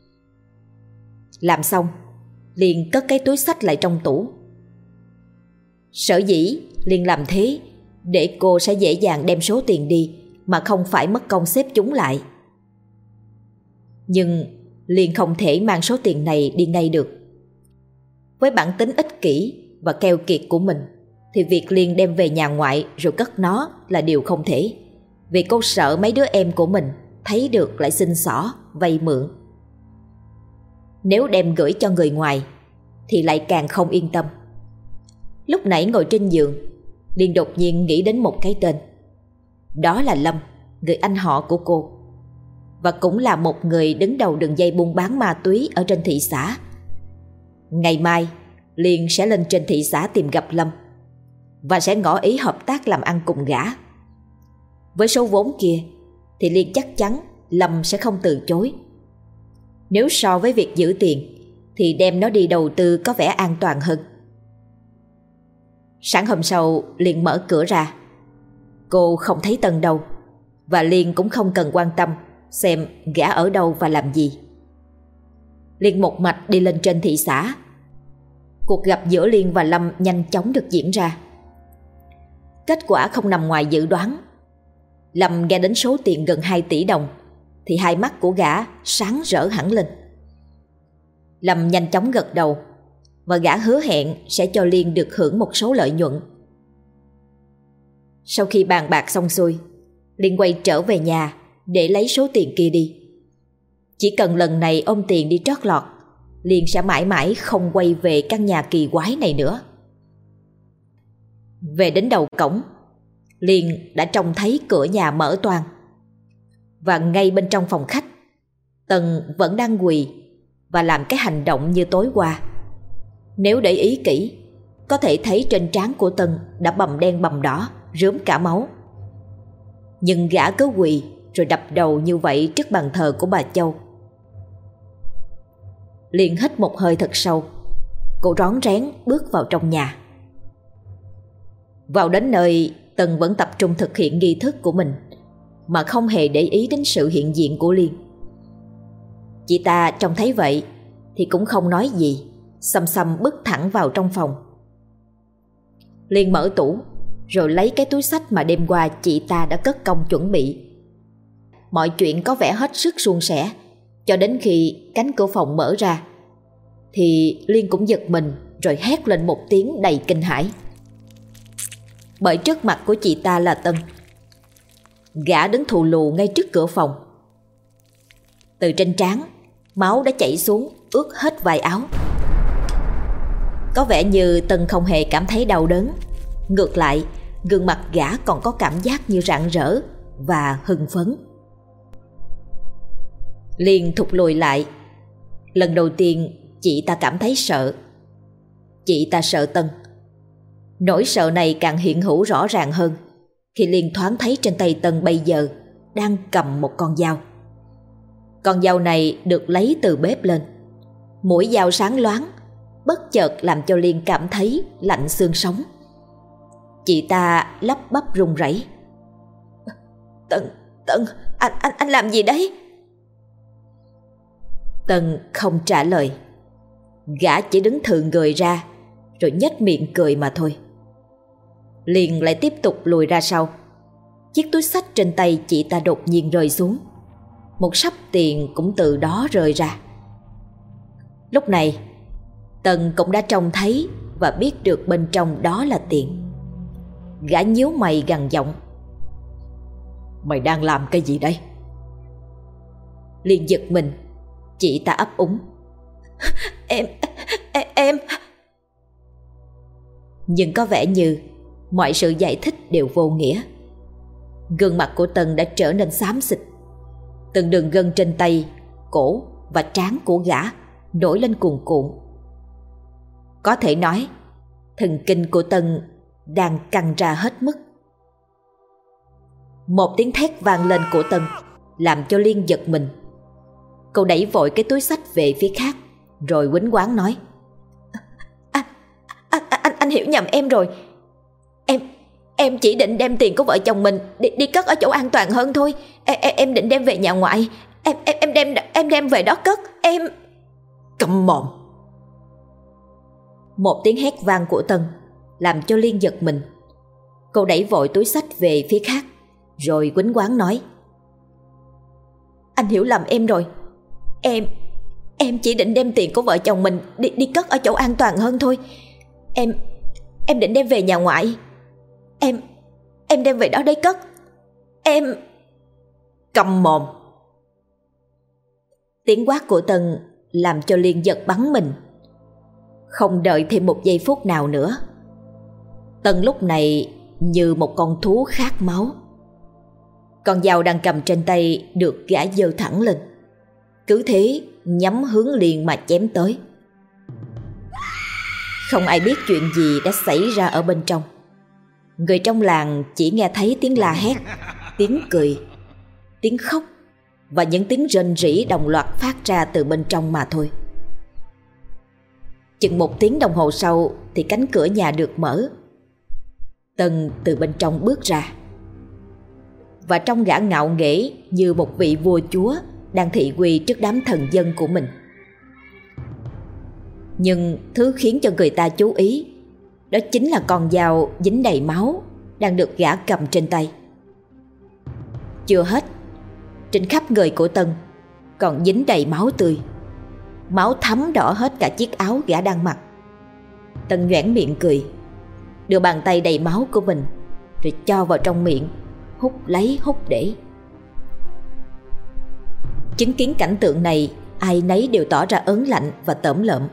Làm xong, Liên cất cái túi xách lại trong tủ. Sở dĩ Liên làm thế để cô sẽ dễ dàng đem số tiền đi mà không phải mất công xếp chúng lại. Nhưng Liên không thể mang số tiền này đi ngay được. Với bản tính ích kỷ và keo kiệt của mình thì việc Liên đem về nhà ngoại rồi cất nó là điều không thể, vì cô sợ mấy đứa em của mình thấy được lại xin xỏ, vay mượn. Nếu đem gửi cho người ngoài thì lại càng không yên tâm. Lúc nãy ngồi trên giường, Liên đột nhiên nghĩ đến một cái tên. Đó là Lâm, người anh họ của cô, và cũng là một người đứng đầu đường dây buôn bán ma túy ở trên thị xã. Ngày mai Liên sẽ lên trên thị xã tìm gặp Lâm và sẽ ngỏ ý hợp tác làm ăn cùng gã. Với số vốn kia thì Liên chắc chắn Lâm sẽ không từ chối. Nếu so với việc giữ tiền thì đem nó đi đầu tư có vẻ an toàn hơn. Sáng hôm sau Liên mở cửa ra. Cô không thấy Tân đâu, và Liên cũng không cần quan tâm xem gã ở đâu và làm gì. Liên một mạch đi lên trên thị xã. Cuộc gặp giữa Liên và Lâm nhanh chóng được diễn ra. Kết quả không nằm ngoài dự đoán. Lâm nghe đến số tiền gần hai tỷ đồng thì hai mắt của gã sáng rỡ hẳn lên. Lâm nhanh chóng gật đầu, và gã hứa hẹn sẽ cho Liên được hưởng một số lợi nhuận. Sau khi bàn bạc xong xuôi, Liên quay trở về nhà để lấy số tiền kia đi. Chỉ cần lần này ôm tiền đi trót lọt, Liên sẽ mãi mãi không quay về căn nhà kỳ quái này nữa. Về đến đầu cổng, Liên đã trông thấy cửa nhà mở toang. Và ngay bên trong phòng khách, Tân vẫn đang quỳ và làm cái hành động như tối qua. Nếu để ý kỹ, có thể thấy trên trán của Tân đã bầm đen bầm đỏ, rướm cả máu. Nhưng gã cứ quỳ rồi đập đầu như vậy trước bàn thờ của bà Châu. Liên hít một hơi thật sâu. Cô rón rén bước vào trong nhà. Vào đến nơi, Tân vẫn tập trung thực hiện nghi thức của mình, mà không hề để ý đến sự hiện diện của Liên. Chị ta trông thấy vậy thì cũng không nói gì, xăm xăm bước thẳng vào trong phòng. Liên mở tủ rồi lấy cái túi xách mà đêm qua chị ta đã cất công chuẩn bị. Mọi chuyện có vẻ hết sức suôn sẻ, cho đến khi cánh cửa phòng mở ra thì Liên cũng giật mình rồi hét lên một tiếng đầy kinh hãi. Bởi trước mặt của chị ta là Tân. Gã đứng thù lù ngay trước cửa phòng. Từ trên trán, máu đã chảy xuống ướt hết vai áo. Có vẻ như Tân không hề cảm thấy đau đớn. Ngược lại, gương mặt gã còn có cảm giác như rạng rỡ và hưng phấn. Liên thụt lùi lại. Lần đầu tiên chị ta cảm thấy sợ. Chị ta sợ Tân. Nỗi sợ này càng hiện hữu rõ ràng hơn khi Liên thoáng thấy trên tay Tân bây giờ đang cầm một con dao. Con dao này được lấy từ bếp lên. Mũi dao sáng loáng, bất chợt làm cho Liên cảm thấy lạnh xương sống. Chị ta lắp bắp run rẩy. Tân, Tân, anh, anh, anh làm gì đấy? Tân không trả lời. Gã chỉ đứng thừ người ra rồi nhếch miệng cười mà thôi. Liên lại tiếp tục lùi ra sau. Chiếc túi xách trên tay chị ta đột nhiên rơi xuống. Một sắp tiền cũng từ đó rơi ra. Lúc này Tân cũng đã trông thấy và biết được bên trong đó là tiền. Gã nhíu mày gằn giọng. Mày đang làm cái gì đây? Liên giật mình. Chị ta ấp úng. Em, em, em. Nhưng có vẻ như mọi sự giải thích đều vô nghĩa. Gương mặt của Tân đã trở nên xám xịt. Từng đường gân trên tay, cổ và trán của gã nổi lên cuồn cuộn. Có thể nói thần kinh của Tân đang căng ra hết mức. Một tiếng thét vang lên của Tân làm cho Liên giật mình. Cô đẩy vội cái túi xách về phía khác rồi quýnh quáng nói. Anh, anh, anh, anh hiểu nhầm em rồi. Em, em chỉ định đem tiền của vợ chồng mình đi, đi cất ở chỗ an toàn hơn thôi. Em, em, em định đem về nhà ngoại. Em, em, em đem, em đem về đó cất. Em. Câm mồm. Một tiếng hét vang của Tân làm cho Liên giật mình. Cô đẩy vội túi xách về phía khác rồi quýnh quáng nói. Anh hiểu lầm em rồi. Em Em chỉ định đem tiền của vợ chồng mình đi, đi cất ở chỗ an toàn hơn thôi. Em Em định đem về nhà ngoại. Em Em đem về đó đấy cất. Em. Câm mồm. Tiếng quát của Tân làm cho Liên giật bắn mình. Không đợi thêm một giây phút nào nữa, Tân lúc này như một con thú khát máu. Con dao đang cầm trên tay được gã giơ thẳng lên, cứ thế nhắm hướng Liên mà chém tới. Không ai biết chuyện gì đã xảy ra ở bên trong. Người trong làng chỉ nghe thấy tiếng la hét, tiếng cười, tiếng khóc và những tiếng rên rỉ đồng loạt phát ra từ bên trong mà thôi. Chừng một tiếng đồng hồ sau thì cánh cửa nhà được mở. Tân từ bên trong bước ra, và trông gã ngạo nghễ như một vị vua chúa đang thị uy trước đám thần dân của mình. Nhưng thứ khiến cho người ta chú ý đó chính là con dao dính đầy máu đang được gã cầm trên tay. Chưa hết, trên khắp người của Tân còn dính đầy máu tươi. Máu thấm đỏ hết cả chiếc áo gã đang mặc. Tân nhoẻn miệng cười, đưa bàn tay đầy máu của mình rồi cho vào trong miệng, hút lấy hút để. Chứng kiến cảnh tượng này, ai nấy đều tỏ ra ớn lạnh và tởm lợm.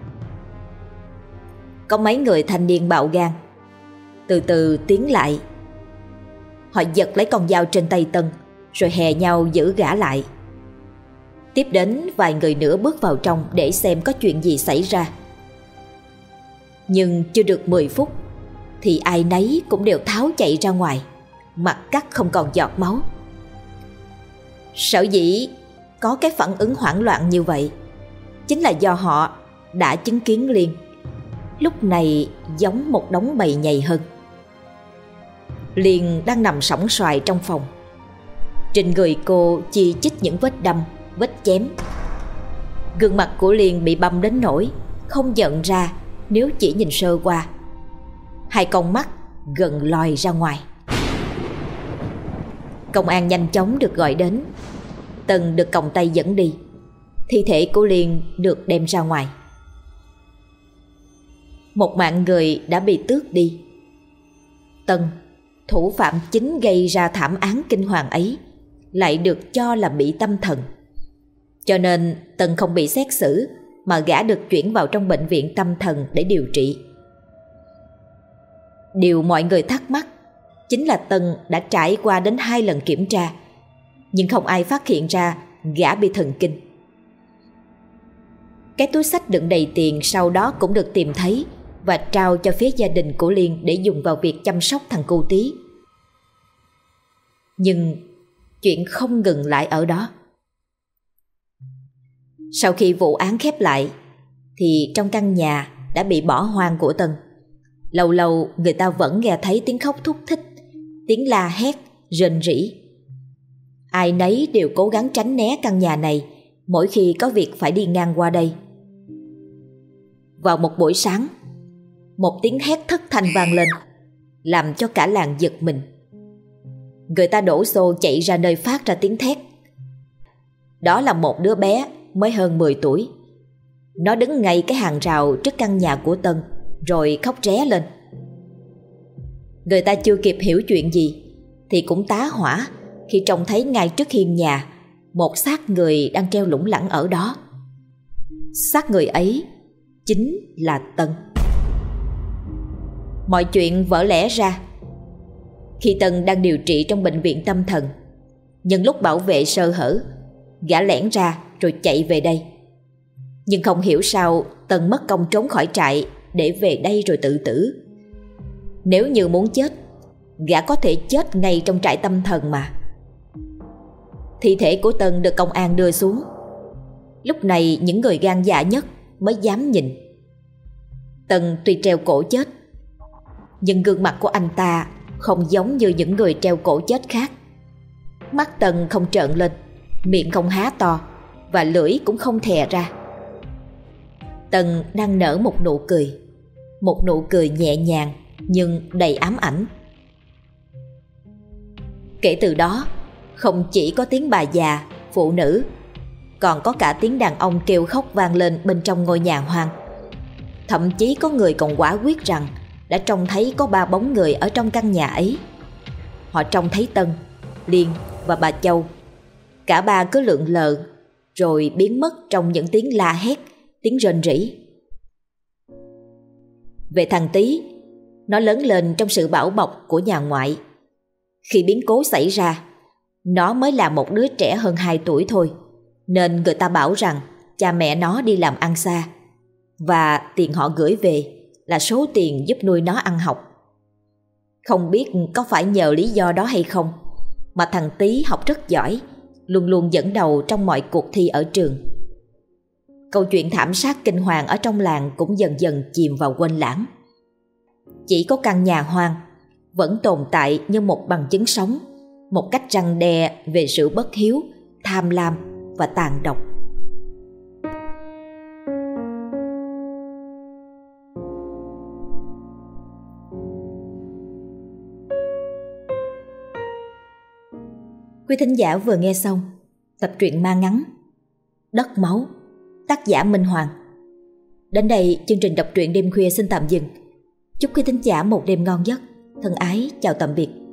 Có mấy người thanh niên bạo gan từ từ tiến lại. Họ giật lấy con dao trên tay Tân rồi hè nhau giữ gã lại. Tiếp đến vài người nữa bước vào trong để xem có chuyện gì xảy ra. Nhưng chưa được mười phút thì ai nấy cũng đều tháo chạy ra ngoài, mặt cắt không còn giọt máu. Sở dĩ có cái phản ứng hoảng loạn như vậy chính là do họ đã chứng kiến Liên lúc này giống một đống bầy nhầy hơn. Liên đang nằm sõng soài trong phòng. Trên người cô chi chít những vết đâm, vết chém. Gương mặt của Liên bị băm đến nỗi không nhận ra nếu chỉ nhìn sơ qua. Hai con mắt gần lòi ra ngoài. Công an nhanh chóng được gọi đến. Tân được còng tay dẫn đi. Thi thể của Liên được đem ra ngoài. Một mạng người đã bị tước đi. Tân, thủ phạm chính gây ra thảm án kinh hoàng ấy, lại được cho là bị tâm thần. Cho nên Tân không bị xét xử, mà gã được chuyển vào trong bệnh viện tâm thần để điều trị. Điều mọi người thắc mắc chính là Tân đã trải qua đến hai lần kiểm tra, nhưng không ai phát hiện ra gã bị thần kinh. Cái túi xách đựng đầy tiền sau đó cũng được tìm thấy và trao cho phía gia đình của Liên để dùng vào việc chăm sóc thằng cu tí. Nhưng chuyện không ngừng lại ở đó. Sau khi vụ án khép lại thì trong căn nhà đã bị bỏ hoang của Tân, lâu lâu người ta vẫn nghe thấy tiếng khóc thút thít, tiếng la hét, rên rỉ. Ai nấy đều cố gắng tránh né căn nhà này mỗi khi có việc phải đi ngang qua đây. Vào một buổi sáng, một tiếng hét thất thanh vang lên, làm cho cả làng giật mình. Người ta đổ xô chạy ra nơi phát ra tiếng thét. Đó là một đứa bé mới hơn mười tuổi. Nó đứng ngay cái hàng rào trước căn nhà của Tân rồi khóc ré lên. Người ta chưa kịp hiểu chuyện gì thì cũng tá hỏa khi trông thấy ngay trước hiên nhà một xác người đang treo lủng lẳng ở đó. Xác người ấy chính là Tân. Mọi chuyện vỡ lẽ ra khi Tân đang điều trị trong bệnh viện tâm thần. Nhân lúc bảo vệ sơ hở, gã lẻn ra rồi chạy về đây. Nhưng không hiểu sao Tân mất công trốn khỏi trại để về đây rồi tự tử. Nếu như muốn chết, gã có thể chết ngay trong trại tâm thần mà. Thi thể của Tân được công an đưa xuống. Lúc này những người gan dạ nhất mới dám nhìn. Tân tuy treo cổ chết, nhưng gương mặt của anh ta không giống như những người treo cổ chết khác. Mắt Tân không trợn lên, miệng không há to và lưỡi cũng không thè ra. Tân đang nở một nụ cười, một nụ cười nhẹ nhàng nhưng đầy ám ảnh. Kể từ đó, không chỉ có tiếng bà già, phụ nữ, còn có cả tiếng đàn ông kêu khóc vang lên bên trong ngôi nhà hoang. Thậm chí có người còn quả quyết rằng đã trông thấy có ba bóng người ở trong căn nhà ấy. Họ trông thấy Tân, Liên và bà Châu. Cả ba cứ lượn lờ rồi biến mất trong những tiếng la hét, tiếng rên rỉ. Về thằng Tý, nó lớn lên trong sự bảo bọc của nhà ngoại. Khi biến cố xảy ra, nó mới là một đứa trẻ hơn hai tuổi thôi, nên người ta bảo rằng cha mẹ nó đi làm ăn xa và tiền họ gửi về là số tiền giúp nuôi nó ăn học. Không biết có phải nhờ lý do đó hay không mà thằng Tý học rất giỏi, luôn luôn dẫn đầu trong mọi cuộc thi ở trường. Câu chuyện thảm sát kinh hoàng ở trong làng cũng dần dần chìm vào quên lãng. Chỉ có căn nhà hoang vẫn tồn tại như một bằng chứng sống, một cách răn đe về sự bất hiếu, tham lam và tàn độc. Quý thính giả vừa nghe xong tập truyện ma ngắn Đất Máu, tác giả Minh Hoàng. Đến đây chương trình đọc truyện đêm khuya xin tạm dừng. Chúc quý thính giả một đêm ngon giấc. Thân ái chào tạm biệt.